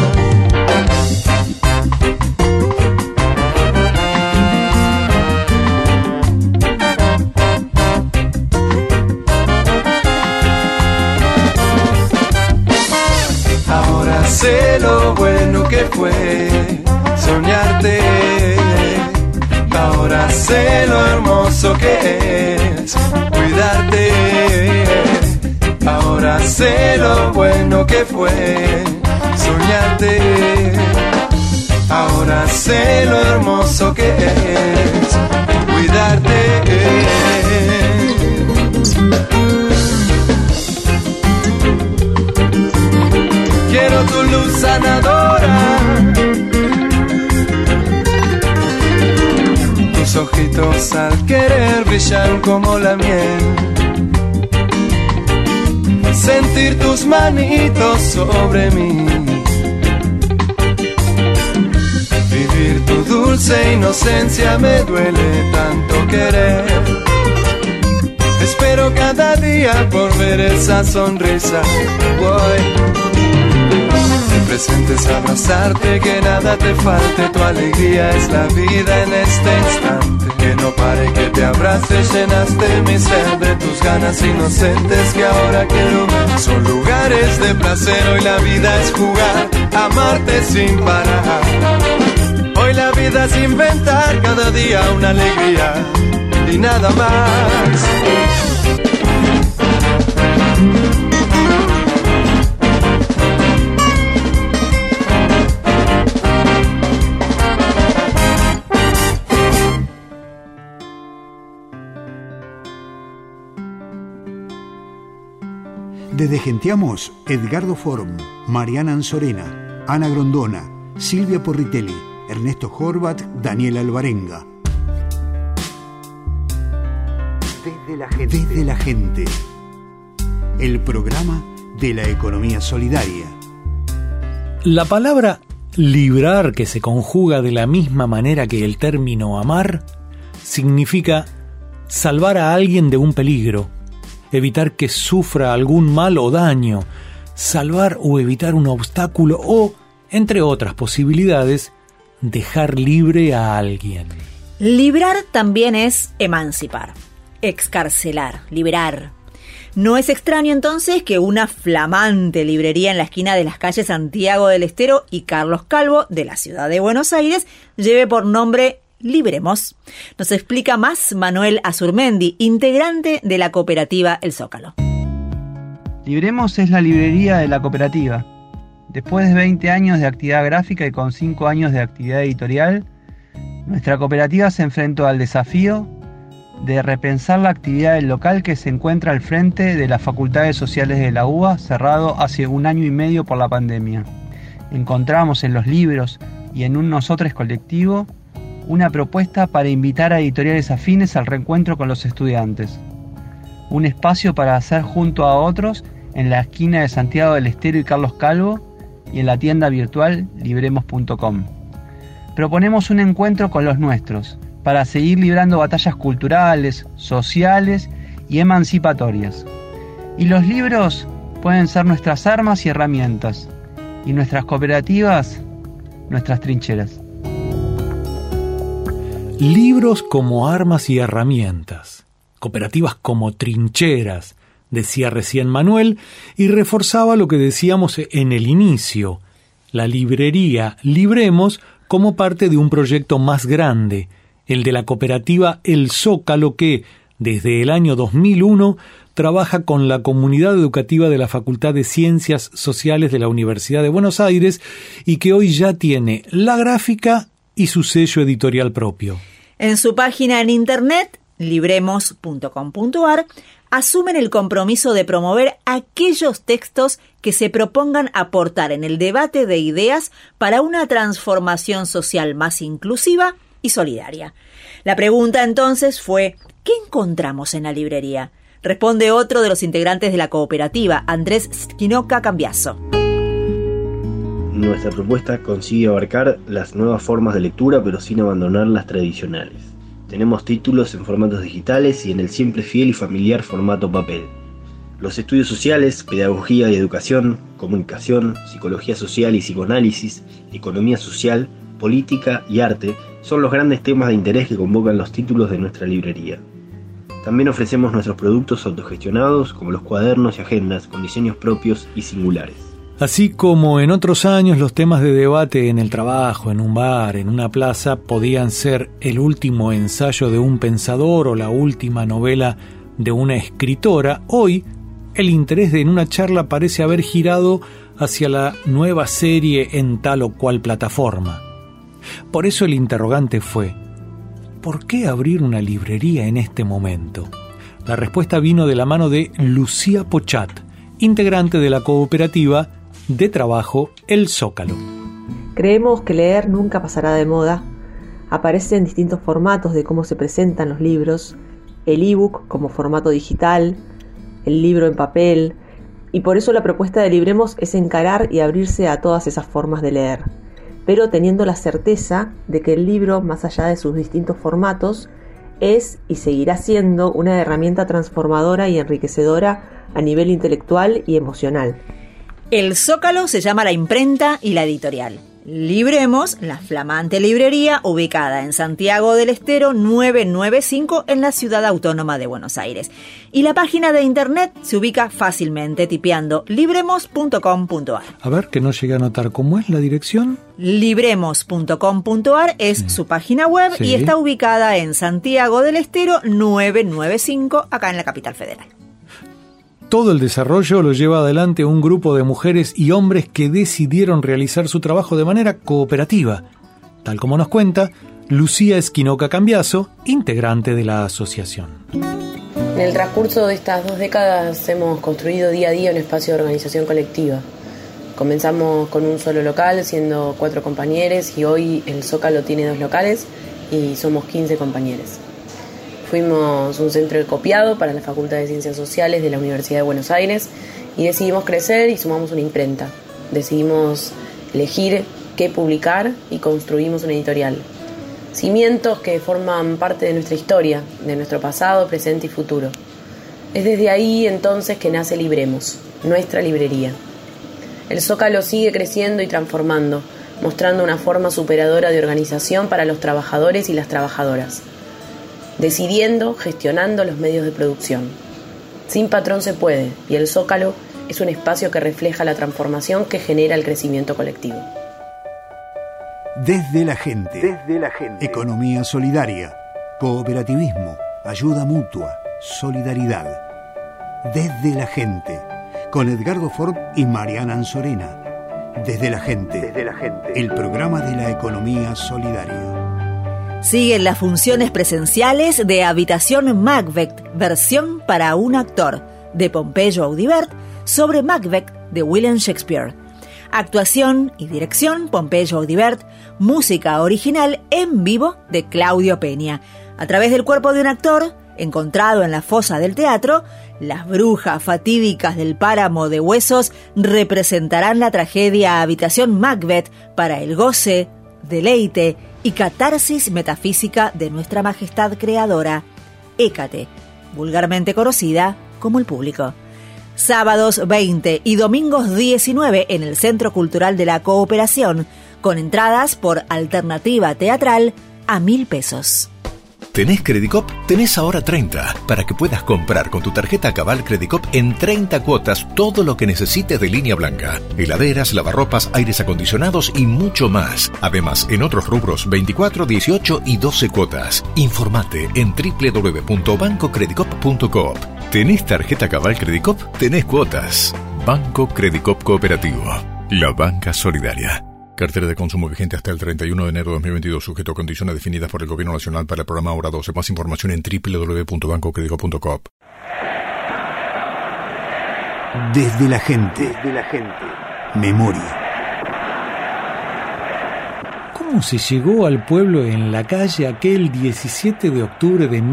Sé lo bueno que fue soñarte. Ahora sé lo hermoso que es cuidarte. Ahora sé lo bueno que fue soñarte. Ahora sé lo hermoso que es cuidarte. Quiero tu luz sanadora, tus ojitos al querer brillan como la miel. Sentir tus manitos sobre mí. Vivir tu dulce inocencia me duele tanto querer. Espero cada día por ver esa sonrisa. El presente es abrazarte, que nada te falte. Tu alegría es la vida en este instante. Que no pare, que te abrace, llenaste mi ser. De tus ganas inocentes que ahora quiero ver. Son lugares de placer, hoy la vida es jugar, amarte sin parar. Hoy la vida es inventar cada día una alegría y nada más. Desde Genteamos, Edgardo Form, Mariana Anzorena, Ana Grondona, Silvia Porritelli, Ernesto Horvat, Daniel Alvarenga. Desde la gente. El programa de la economía solidaria. La palabra librar, que se conjuga de la misma manera que el término amar, significa salvar a alguien de un peligro, evitar que sufra algún mal o daño, salvar o evitar un obstáculo o, entre otras posibilidades, dejar libre a alguien. Librar también es emancipar, excarcelar, liberar. No es extraño entonces que una flamante librería en la esquina de las calles Santiago del Estero y Carlos Calvo de la ciudad de Buenos Aires lleve por nombre Libremos. Nos explica más Manuel Azurmendi, integrante de la cooperativa El Zócalo. Libremos es la librería de la cooperativa. Después de 20 años de actividad gráfica y con 5 años de actividad editorial, nuestra cooperativa se enfrentó al desafío de repensar la actividad del local que se encuentra al frente de las Facultades Sociales de la UBA, cerrado hace 1 año y medio por la pandemia. Encontramos en los libros y en un nosotros colectivo una propuesta para invitar a editoriales afines al reencuentro con los estudiantes. Un espacio para hacer junto a otros en la esquina de Santiago del Estero y Carlos Calvo y en la tienda virtual libremos.com. Proponemos un encuentro con los nuestros para seguir librando batallas culturales, sociales y emancipatorias. Y los libros pueden ser nuestras armas y herramientas, y nuestras cooperativas, nuestras trincheras. Libros como armas y herramientas, cooperativas como trincheras, decía recién Manuel, y reforzaba lo que decíamos en el inicio, la librería Libremos como parte de un proyecto más grande, el de la cooperativa El Zócalo, que, desde el año 2001, trabaja con la comunidad educativa de la Facultad de Ciencias Sociales de la Universidad de Buenos Aires y que hoy ya tiene la gráfica y su sello editorial propio. En su página en internet, libremos.com.ar, asumen el compromiso de promover aquellos textos que se propongan aportar en el debate de ideas para una transformación social más inclusiva y solidaria. La pregunta entonces fue, ¿qué encontramos en la librería? Responde otro de los integrantes de la cooperativa, Andrés Skinoka Cambiaso. Nuestra propuesta consigue abarcar las nuevas formas de lectura, pero sin abandonar las tradicionales. Tenemos títulos en formatos digitales y en el siempre fiel y familiar formato papel. Los estudios sociales, pedagogía y educación, comunicación, psicología social y psicoanálisis, economía social, política y arte son los grandes temas de interés que convocan los títulos de nuestra librería. También ofrecemos nuestros productos autogestionados, como los cuadernos y agendas con diseños propios y singulares. Así como en otros años los temas de debate en el trabajo, en un bar, en una plaza, podían ser el último ensayo de un pensador o la última novela de una escritora, hoy el interés en una charla parece haber girado hacia la nueva serie en tal o cual plataforma. Por eso el interrogante fue, ¿por qué abrir una librería en este momento? La respuesta vino de la mano de Lucía Pochat, integrante de la cooperativa de trabajo El Zócalo. Creemos que leer nunca pasará de moda. Aparecen distintos formatos de cómo se presentan los libros, el ebook como formato digital, el libro en papel, y por eso la propuesta de Libremos es encarar y abrirse a todas esas formas de leer, pero teniendo la certeza de que el libro, más allá de sus distintos formatos, es y seguirá siendo una herramienta transformadora y enriquecedora a nivel intelectual y emocional. El Zócalo se llama la imprenta y la editorial. Libremos, la flamante librería ubicada en Santiago del Estero 995 en la Ciudad Autónoma de Buenos Aires. Y la página de internet se ubica fácilmente tipeando libremos.com.ar. A ver, que no llegué a anotar cómo es la dirección. Libremos.com.ar es su página web y está ubicada en Santiago del Estero 995 acá en la capital federal. Todo el desarrollo lo lleva adelante un grupo de mujeres y hombres que decidieron realizar su trabajo de manera cooperativa, tal como nos cuenta Lucía Skinoka Cambiaso, integrante de la asociación. En el transcurso de estas 2 décadas hemos construido día a día un espacio de organización colectiva. Comenzamos con un solo local, siendo 4 compañeros, y hoy el Zócalo tiene 2 locales y somos 15 compañeros. Fuimos un centro de copiado para la Facultad de Ciencias Sociales de la Universidad de Buenos Aires y decidimos crecer y sumamos una imprenta. Decidimos elegir qué publicar y construimos una editorial. Cimientos que forman parte de nuestra historia, de nuestro pasado, presente y futuro. Es desde ahí entonces que nace Libremos, nuestra librería. El Zócalo sigue creciendo y transformando, mostrando una forma superadora de organización para los trabajadores y las trabajadoras, decidiendo, gestionando los medios de producción. Sin patrón se puede, y el Zócalo es un espacio que refleja la transformación que genera el crecimiento colectivo. Desde la gente. Economía solidaria, cooperativismo, ayuda mutua, solidaridad. Desde la gente, con Edgardo Ford y Mariana Anzorena. Desde la gente, el programa de la economía solidaria. Siguen las funciones presenciales de Habitación Macbeth, versión para un actor, de Pompeyo Audibert, sobre Macbeth de William Shakespeare. Actuación y dirección, Pompeyo Audibert. Música original en vivo de Claudio Peña. A través del cuerpo de un actor, encontrado en la fosa del teatro, las brujas fatídicas del páramo de Huesos representarán la tragedia Habitación Macbeth para el goce, deleite y catarsis metafísica de nuestra majestad creadora, Hécate, vulgarmente conocida como el público. Sábados 20 y domingos 19 en el Centro Cultural de la Cooperación, con entradas por alternativa teatral a 1.000 pesos. ¿Tenés Credicop? Tenés ahora 30, para que puedas comprar con tu tarjeta Cabal Credicop en 30 cuotas todo lo que necesites de línea blanca. Heladeras, lavarropas, aires acondicionados y mucho más. Además, en otros rubros, 24, 18 y 12 cuotas. Informate en www.bancocredicop.coop. ¿Tenés tarjeta Cabal Credicop? Tenés cuotas. Banco Credicop Cooperativo. La banca solidaria. Cartera de consumo vigente hasta el 31 de enero de 2022, sujeto a condiciones definidas por el Gobierno Nacional para el programa Hora 12. Más información en www.bancocredico.coop. Desde la gente. Memoria. ¿Cómo se llegó al pueblo en la calle aquel 17 de octubre de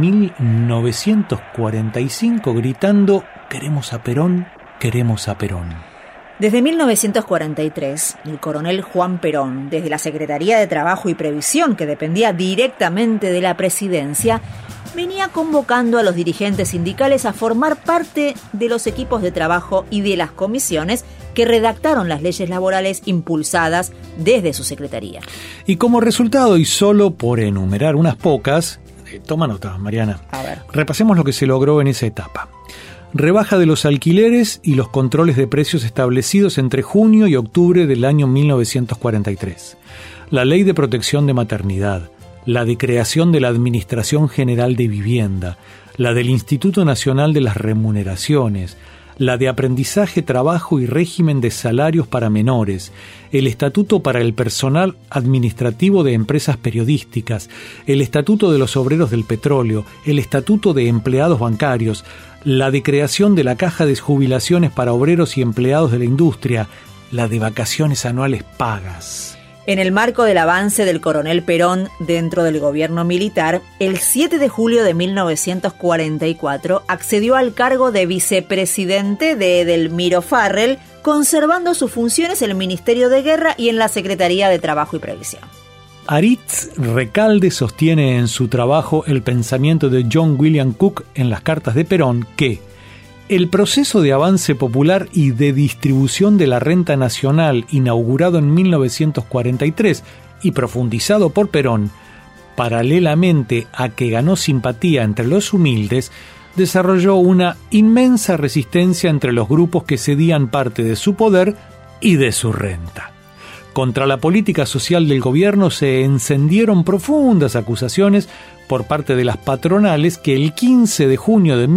1945 gritando "Queremos a Perón, queremos a Perón"? Desde 1943, el coronel Juan Perón, desde la Secretaría de Trabajo y Previsión, que dependía directamente de la presidencia, venía convocando a los dirigentes sindicales a formar parte de los equipos de trabajo y de las comisiones que redactaron las leyes laborales impulsadas desde su secretaría. Y como resultado, y solo por enumerar unas pocas, toma nota, Mariana, a ver, repasemos lo que se logró en esa etapa. Rebaja de los alquileres y los controles de precios establecidos entre junio y octubre del año 1943. La Ley de Protección de Maternidad, la de creación de la Administración General de Vivienda, la del Instituto Nacional de las Remuneraciones, la de Aprendizaje, Trabajo y Régimen de Salarios para Menores, el Estatuto para el Personal Administrativo de Empresas Periodísticas, el Estatuto de los Obreros del Petróleo, el Estatuto de Empleados Bancarios, la de creación de la Caja de Jubilaciones para Obreros y Empleados de la Industria, la de vacaciones anuales pagas. En el marco del avance del coronel Perón dentro del gobierno militar, el 7 de julio de 1944 accedió al cargo de vicepresidente de Edelmiro Farrell, conservando sus funciones en el Ministerio de Guerra y en la Secretaría de Trabajo y Previsión. Aritz Recalde sostiene en su trabajo El pensamiento de John William Cook en las cartas de Perón que el proceso de avance popular y de distribución de la renta nacional inaugurado en 1943 y profundizado por Perón, paralelamente a que ganó simpatía entre los humildes, desarrolló una inmensa resistencia entre los grupos que cedían parte de su poder y de su renta. Contra la política social del gobierno se encendieron profundas acusaciones por parte de las patronales que el 15 de junio de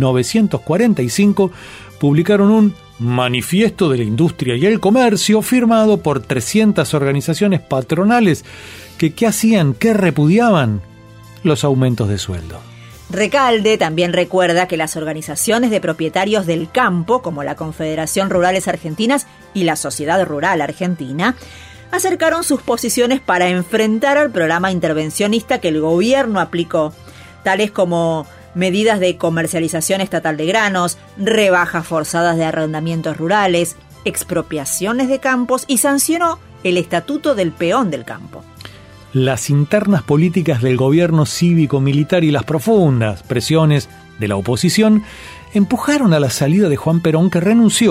1945 publicaron un Manifiesto de la Industria y el Comercio firmado por 300 organizaciones patronales que ¿qué hacían? ¿Qué repudiaban? Los aumentos de sueldo. Recalde también recuerda que las organizaciones de propietarios del campo, como la Confederación Rurales Argentinas y la Sociedad Rural Argentina, acercaron sus posiciones para enfrentar al programa intervencionista que el gobierno aplicó, tales como medidas de comercialización estatal de granos, rebajas forzadas de arrendamientos rurales, expropiaciones de campos y sancionó el Estatuto del Peón del Campo. Las internas políticas del gobierno cívico-militar y las profundas presiones de la oposición empujaron a la salida de Juan Perón, que renunció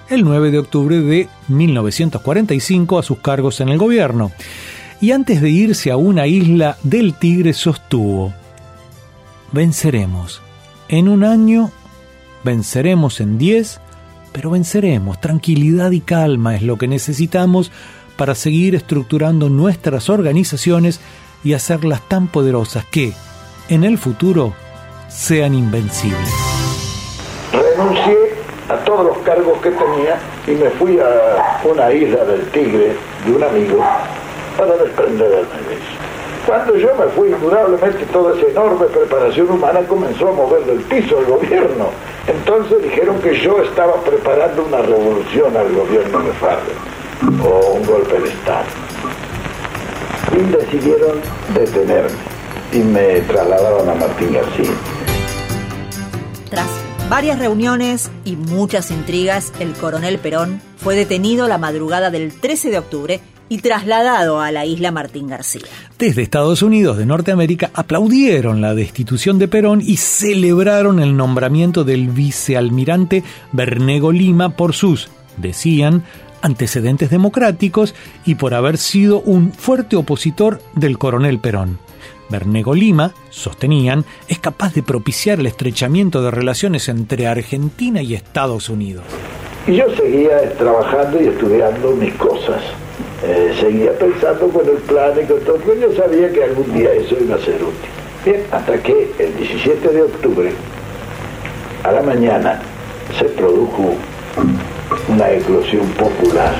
el 9 de octubre de 1945 a sus cargos en el gobierno. Y antes de irse a una isla del Tigre sostuvo: venceremos. En un año, venceremos en 10, pero venceremos. Tranquilidad y calma es lo que necesitamos para seguir estructurando nuestras organizaciones y hacerlas tan poderosas que, en el futuro, sean invencibles. Renuncié a todos los cargos que tenía y me fui a una isla del Tigre de un amigo para desprenderme de eso. Cuando yo me fui, indudablemente toda esa enorme preparación humana comenzó a mover del piso al gobierno. Entonces dijeron que yo estaba preparando una revolución al gobierno de Farrell, o un golpe de Estado. Y decidieron detenerme y me trasladaron a Martín García. Tras varias reuniones y muchas intrigas, el coronel Perón fue detenido la madrugada del 13 de octubre y trasladado a la isla Martín García. Desde Estados Unidos de Norteamérica aplaudieron la destitución de Perón y celebraron el nombramiento del vicealmirante Bernego Lima por sus, decían, antecedentes democráticos y por haber sido un fuerte opositor del coronel Perón. Bernego Lima, sostenían, es capaz de propiciar el estrechamiento de relaciones entre Argentina y Estados Unidos. Y yo seguía trabajando y estudiando mis cosas. Seguía pensando con el plan y con todo, porque yo sabía que algún día eso iba a ser útil. Bien, hasta que el 17 de octubre, a la mañana, se produjo una eclosión popular.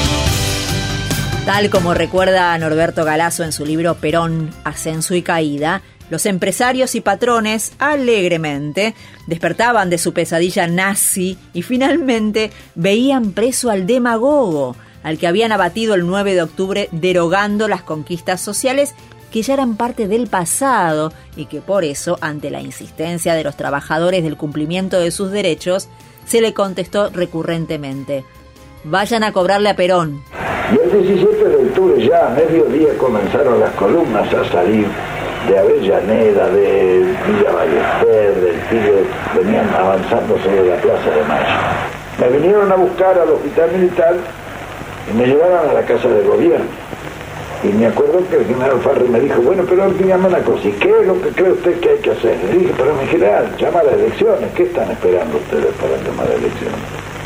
Tal como recuerda Norberto Galazo en su libro Perón, Ascenso y Caída, los empresarios y patrones alegremente despertaban de su pesadilla nazi y finalmente veían preso al demagogo, al que habían abatido el 9 de octubre derogando las conquistas sociales que ya eran parte del pasado y que por eso, ante la insistencia de los trabajadores del cumplimiento de sus derechos, se le contestó recurrentemente: vayan a cobrarle a Perón. Y el 17 de octubre ya a mediodía comenzaron las columnas a salir de Avellaneda, de Villa Ballester, del Tigre, venían avanzando sobre la Plaza de Mayo. Me vinieron a buscar al hospital militar y me llevaron a la casa del gobierno. Y me acuerdo que el general Farrell me dijo: bueno, pero dígame una cosa, ¿y qué es lo que cree usted que hay que hacer? Le dije: pero mi general, llama a las elecciones. ¿Qué están esperando ustedes para llamar a elecciones?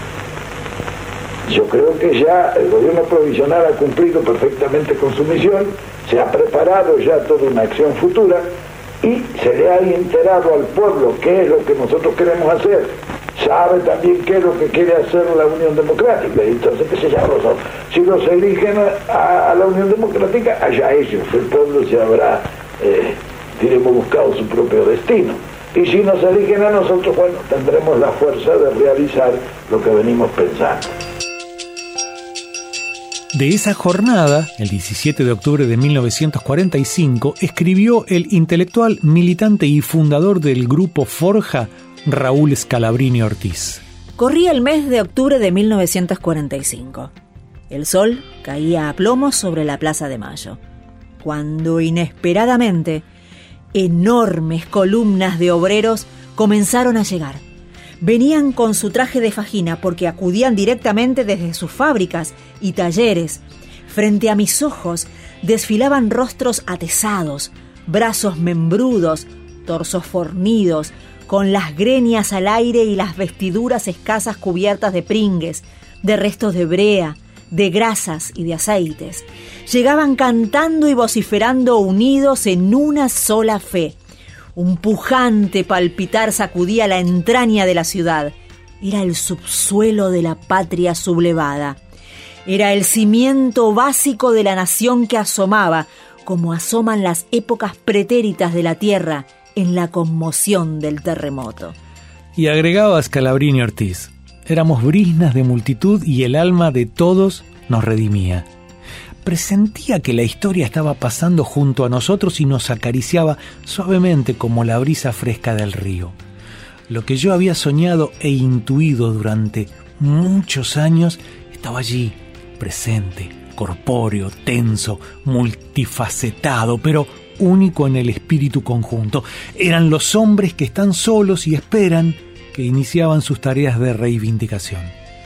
Yo creo que ya el gobierno provisional ha cumplido perfectamente con su misión, se ha preparado ya toda una acción futura y se le ha enterado al pueblo qué es lo que nosotros queremos hacer. Sabe también qué es lo que quiere hacer la Unión Democrática. Y entonces, ¿qué se llama? Si los eligen a la Unión Democrática, allá ellos, el pueblo se habrá, diremos, buscado su propio destino. Y si nos eligen a nosotros, bueno, tendremos la fuerza de realizar lo que venimos pensando. De esa jornada, el 17 de octubre de 1945, escribió el intelectual, militante y fundador del grupo Forja, Raúl Scalabrini Ortiz. Corría el mes de octubre de 1945. El sol caía a plomo sobre la Plaza de Mayo, cuando inesperadamente enormes columnas de obreros comenzaron a llegar. Venían con su traje de fajina porque acudían directamente desde sus fábricas y talleres. Frente a mis ojos desfilaban rostros atesados, brazos membrudos, torsos fornidos, con las greñas al aire y las vestiduras escasas cubiertas de pringues, de restos de brea, de grasas y de aceites. Llegaban cantando y vociferando unidos en una sola fe. Un pujante palpitar sacudía la entraña de la ciudad. Era el subsuelo de la patria sublevada. Era el cimiento básico de la nación que asomaba, como asoman las épocas pretéritas de la tierra en la conmoción del terremoto. Y agregaba Scalabrini Ortiz: éramos briznas de multitud y el alma de todos nos redimía. Presentía que la historia estaba pasando junto a nosotros y nos acariciaba suavemente como la brisa fresca del río. Lo que yo había soñado e intuido durante muchos años estaba allí, presente, corpóreo, tenso, multifacetado, pero único en el espíritu conjunto. Eran los hombres que están solos y esperan, que iniciaban sus tareas de reivindicación.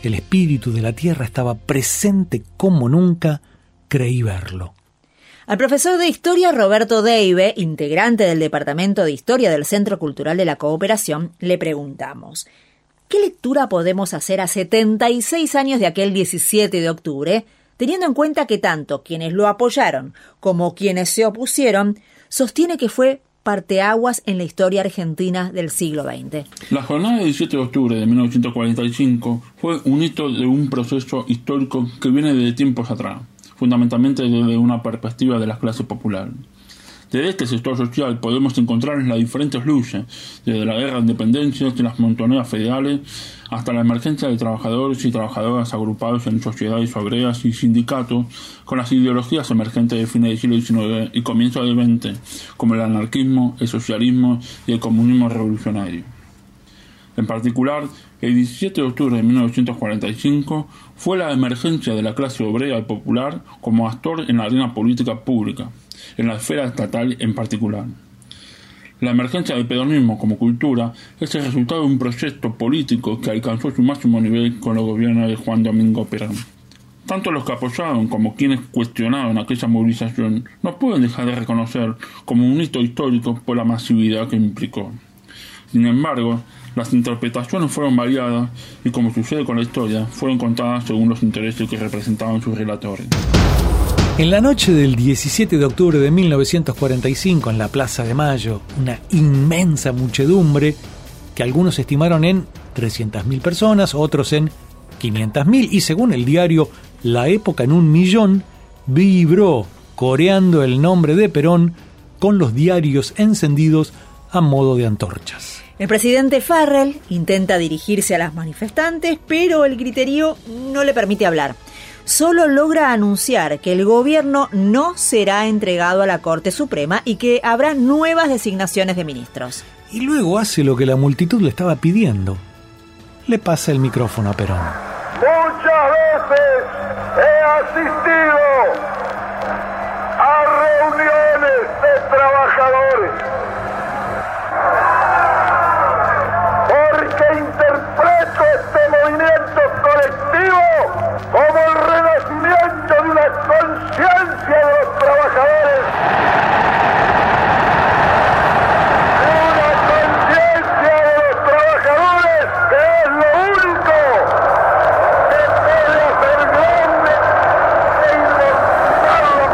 El espíritu de la tierra estaba presente como nunca creí verlo. Al profesor de Historia Roberto Deive, integrante del Departamento de Historia del Centro Cultural de la Cooperación, le preguntamos: ¿qué lectura podemos hacer a 76 años de aquel 17 de octubre, teniendo en cuenta que tanto quienes lo apoyaron como quienes se opusieron sostiene que fue parteaguas en la historia argentina del siglo XX? La jornada del 17 de octubre de 1945 fue un hito de un proceso histórico que viene de tiempos atrás, fundamentalmente desde una perspectiva de la clase popular. Desde este sector social podemos encontrar las diferentes luchas, desde la guerra de independencia y las montoneras federales hasta la emergencia de trabajadores y trabajadoras agrupados en sociedades obreras y sindicatos con las ideologías emergentes de fines del siglo XIX y comienzos del XX, como el anarquismo, el socialismo y el comunismo revolucionario. En particular, el 17 de octubre de 1945 fue la emergencia de la clase obrera y popular como actor en la arena política pública, en la esfera estatal en particular. La emergencia del peronismo como cultura es el resultado de un proyecto político que alcanzó su máximo nivel con el gobierno de Juan Domingo Perón. Tanto los que apoyaron como quienes cuestionaron aquella movilización no pueden dejar de reconocer como un hito histórico por la masividad que implicó. Sin embargo, las interpretaciones fueron variadas y, como sucede con la historia, fueron contadas según los intereses que representaban sus relatores. En la noche del 17 de octubre de 1945, en la Plaza de Mayo, una inmensa muchedumbre que algunos estimaron en 300.000 personas, otros en 500.000 y, según el diario La Época, en 1.000.000, vibró coreando el nombre de Perón con los diarios encendidos a modo de antorchas. El presidente Farrell intenta dirigirse a las manifestantes, pero el griterío no le permite hablar. Solo logra anunciar que el gobierno no será entregado a la Corte Suprema y que habrá nuevas designaciones de ministros. Y luego hace lo que la multitud le estaba pidiendo. Le pasa el micrófono a Perón. Muchas veces he asistido a reuniones de trabajadores porque interpreto este movimiento colectivo como el renacimiento de una conciencia de los trabajadores, una conciencia de los trabajadores que es lo único que puede hacer grande e inmortal la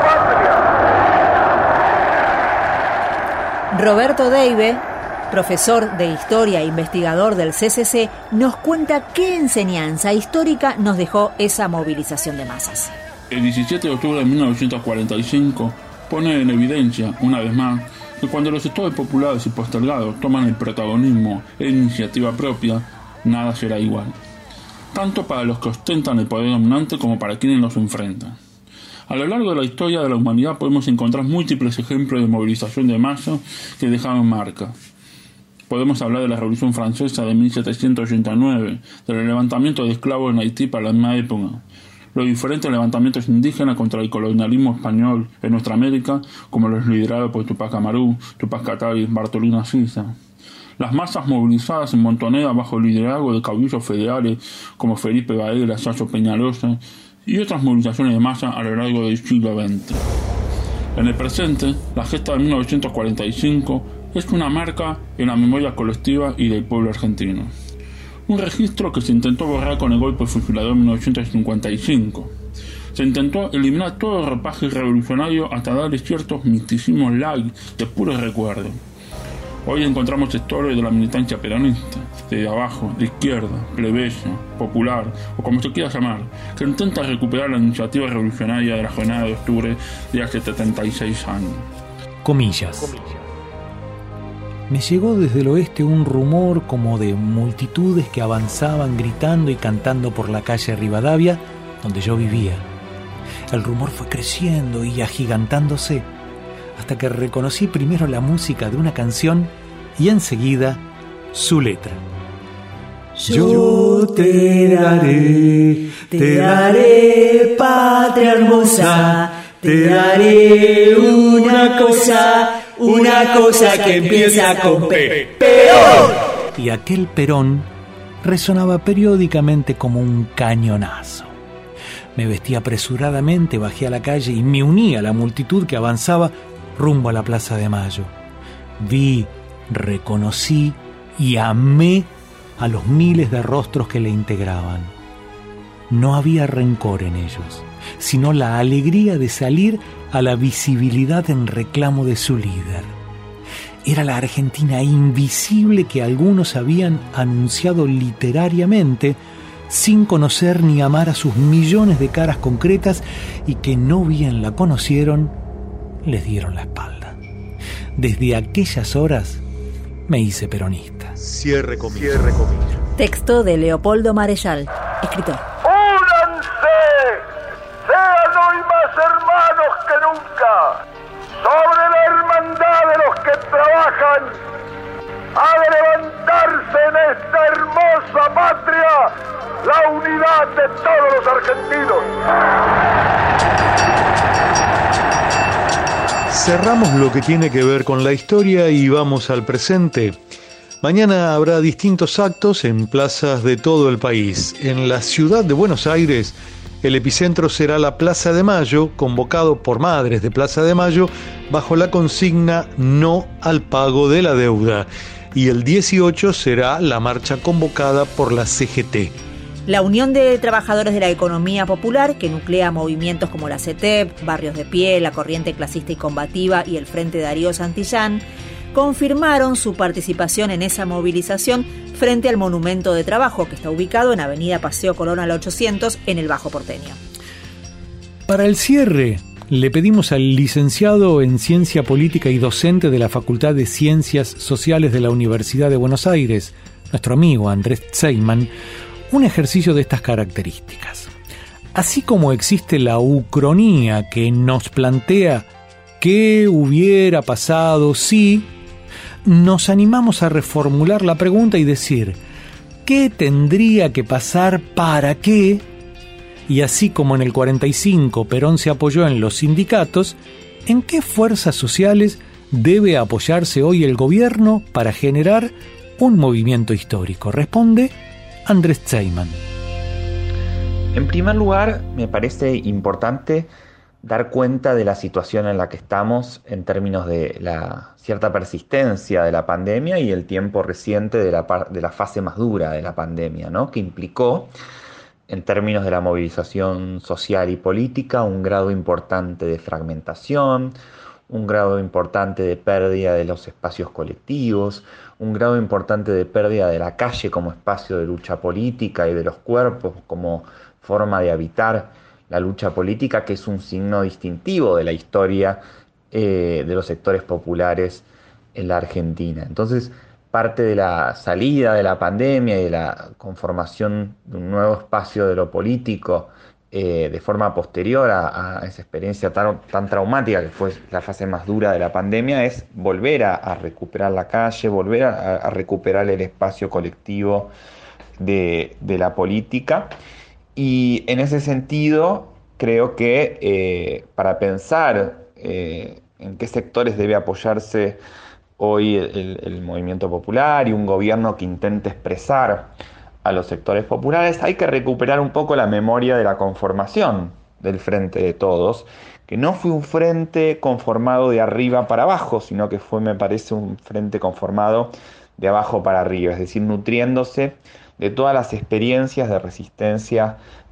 patria. Roberto Deive, profesor de Historia e investigador del CCC, nos cuenta qué enseñanza histórica nos dejó esa movilización de masas. El 17 de octubre de 1945 pone en evidencia, una vez más, que cuando los sectores populares y postergados toman el protagonismo e iniciativa propia, nada será igual, tanto para los que ostentan el poder dominante como para quienes los enfrentan. A lo largo de la historia de la humanidad podemos encontrar múltiples ejemplos de movilización de masas que dejaron marca. Podemos hablar de la Revolución Francesa de 1789, del levantamiento de esclavos en Haití para la misma época, los diferentes levantamientos indígenas contra el colonialismo español en nuestra América, como los liderados por Tupac Amaru, Tupac Katari, Bartolina Sisa. Las masas movilizadas en Montonera bajo el liderazgo de caudillos federales como Felipe Varela, Yayo Peñalosa y otras movilizaciones de masa a lo largo del siglo XX. En el presente, la gesta de 1945 es una marca en la memoria colectiva y del pueblo argentino. Un registro que se intentó borrar con el golpe fusilador en 1955. Se intentó eliminar todo el ropaje revolucionario hasta darle ciertos misticismos light de puro recuerdo. Hoy encontramos sectores de la militancia peronista, de abajo, de izquierda, plebeya, popular, o como se quiera llamar, que intenta recuperar la iniciativa revolucionaria de la jornada de octubre de hace 76 años. Comillas. Me llegó desde el oeste un rumor como de multitudes que avanzaban gritando y cantando por la calle Rivadavia, donde yo vivía. El rumor fue creciendo y agigantándose, hasta que reconocí primero la música de una canción y enseguida su letra. Yo te daré, patria hermosa, te daré una cosa que empieza con P. ¡Perón! Y aquel Perón resonaba periódicamente como un cañonazo. Me vestí apresuradamente, bajé a la calle y me uní a la multitud que avanzaba rumbo a la Plaza de Mayo. Vi, reconocí y amé a los miles de rostros que le integraban. No había rencor en ellos, sino la alegría de salir a la visibilidad en reclamo de su líder. Era la Argentina invisible que algunos habían anunciado literariamente, sin conocer ni amar a sus millones de caras concretas, y que no bien la conocieron, les dieron la espalda. Desde aquellas horas me hice peronista. Cierre comillas. Texto de Leopoldo Marechal, escritor. ¡Únanse! ¡Sean hoy más hermanos que nunca! Sobre la hermandad de los que trabajan, ha de levantarse en esta hermosa patria la unidad de todos los argentinos. Cerramos lo que tiene que ver con la historia y vamos al presente. Mañana habrá distintos actos en plazas de todo el país. En la ciudad de Buenos Aires, el epicentro será la Plaza de Mayo, convocado por madres de Plaza de Mayo, bajo la consigna No al pago de la deuda. Y el 18 será la marcha convocada por la CGT. La Unión de Trabajadores de la Economía Popular, que nuclea movimientos como la CETEP, Barrios de Pie, la Corriente Clasista y Combativa y el Frente Darío Santillán, confirmaron su participación en esa movilización frente al Monumento de Trabajo, que está ubicado en Avenida Paseo Colón al 800, en el Bajo Porteño. Para el cierre, le pedimos al licenciado en Ciencia Política y docente de la Facultad de Ciencias Sociales de la Universidad de Buenos Aires, nuestro amigo Andrés Zeiman, un ejercicio de estas características. Así como existe la ucronía que nos plantea qué hubiera pasado si, nos animamos a reformular la pregunta y decir ¿qué tendría que pasar para qué? Y así como en el 45 Perón se apoyó en los sindicatos, ¿en qué fuerzas sociales debe apoyarse hoy el gobierno para generar un movimiento histórico? Responde Andrés Zeiman. En primer lugar, me parece importante dar cuenta de la situación en la que estamos en términos de la cierta persistencia de la pandemia y el tiempo reciente de la fase más dura de la pandemia, ¿no? Que implicó, en términos de la movilización social y política, un grado importante de fragmentación, un grado importante de pérdida de los espacios colectivos, un grado importante de pérdida de la calle como espacio de lucha política y de los cuerpos como forma de habitar la lucha política, que es un signo distintivo de la historia de los sectores populares en la Argentina. Entonces, parte de la salida de la pandemia y de la conformación de un nuevo espacio de lo político de forma posterior a esa experiencia tan traumática que fue la fase más dura de la pandemia, es volver a recuperar la calle, volver a recuperar el espacio colectivo de la política. Y en ese sentido, creo que para pensar en qué sectores debe apoyarse hoy el movimiento popular y un gobierno que intente expresar a los sectores populares, hay que recuperar un poco la memoria de la conformación del Frente de Todos, que no fue un frente conformado de arriba para abajo, sino que fue, me parece, un frente conformado de abajo para arriba, es decir, nutriéndose de todas las experiencias de resistencia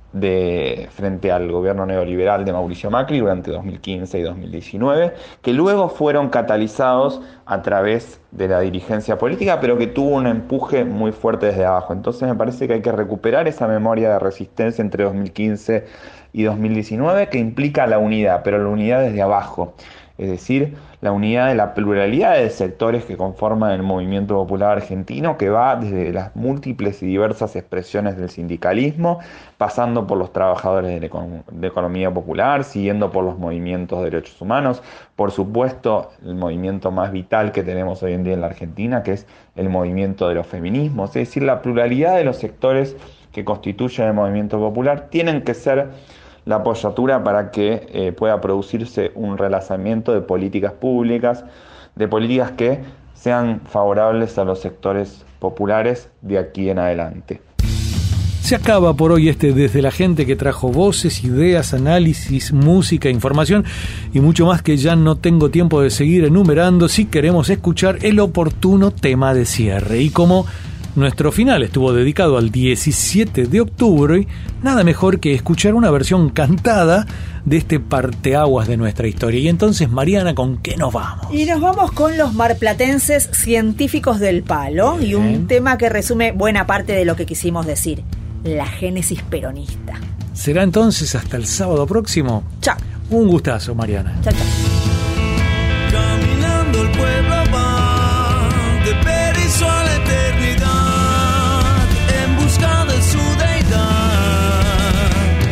frente al gobierno neoliberal de Mauricio Macri durante 2015 y 2019, que luego fueron catalizados a través de la dirigencia política, pero que tuvo un empuje muy fuerte desde abajo. Entonces me parece que hay que recuperar esa memoria de resistencia entre 2015 y 2019, que implica la unidad, pero la unidad desde abajo, es decir, la unidad de la pluralidad de sectores que conforman el movimiento popular argentino, que va desde las múltiples y diversas expresiones del sindicalismo, pasando por los trabajadores de economía popular, siguiendo por los movimientos de derechos humanos, por supuesto el movimiento más vital que tenemos hoy en día en la Argentina, que es el movimiento de los feminismos, es decir, la pluralidad de los sectores que constituyen el movimiento popular tienen que ser la apoyatura para que pueda producirse un relanzamiento de políticas públicas, de políticas que sean favorables a los sectores populares de aquí en adelante. Se acaba por hoy Desde la Gente, que trajo voces, ideas, análisis, música, información y mucho más que ya no tengo tiempo de seguir enumerando si queremos escuchar el oportuno tema de cierre. Y como nuestro final estuvo dedicado al 17 de octubre, nada mejor que escuchar una versión cantada de este parteaguas de nuestra historia. Y entonces, Mariana, ¿con qué nos vamos? Y nos vamos con los marplatenses Científicos del Palo. Bien. Y un tema que resume buena parte de lo que quisimos decir: la génesis peronista. ¿Será entonces hasta el sábado próximo? Chao. Un gustazo, Mariana. Chao, chao. Caminando el pueblo va de Berisso a la eternidad en busca de su deidad.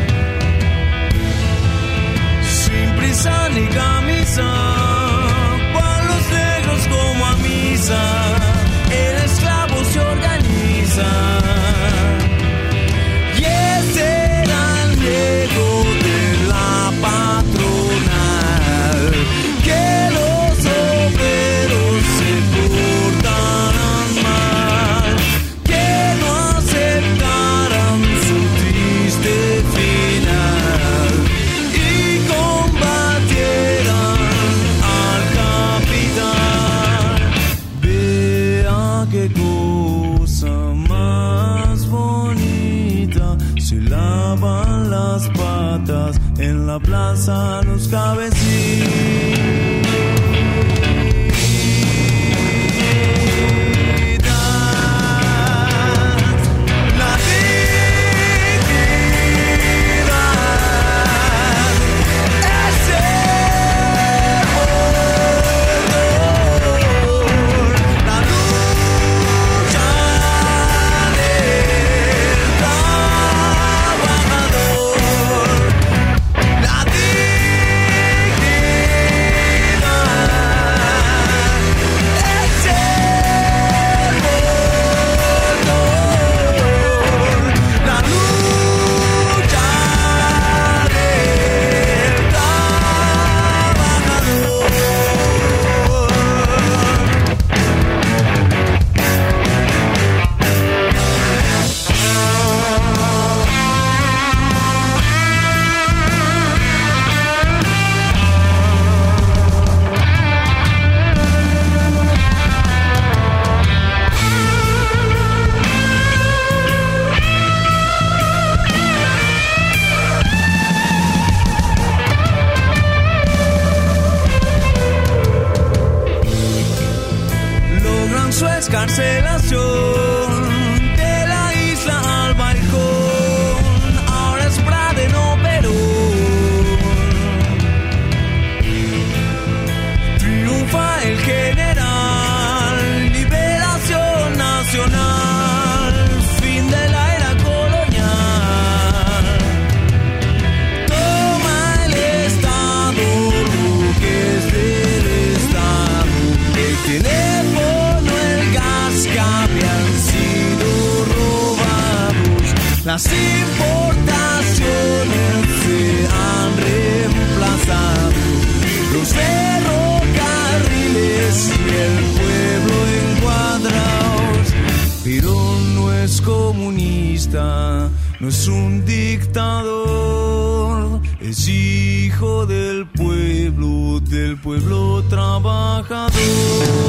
Sin prisa ni camisa, van los negros como a misa. El esclavo se organiza. De la patronal, que los obreros se portaran mal, que no aceptaran su triste final y combatieran al capitán. Vea qué cosa más bonita, se lavan las patas en la plaza los cabecillos. Su escarcelación de la isla al balcón, ahora es Prade, no Perón. Triunfa el general, liberación nacional, fin de la era colonial. Toma el Estado lo que es del Estado, el teléfono que habían sido robados, las importaciones se han reemplazado, los ferrocarriles y el pueblo encuadrados. Pero no es comunista, no es un dictador, es hijo del pueblo trabajador.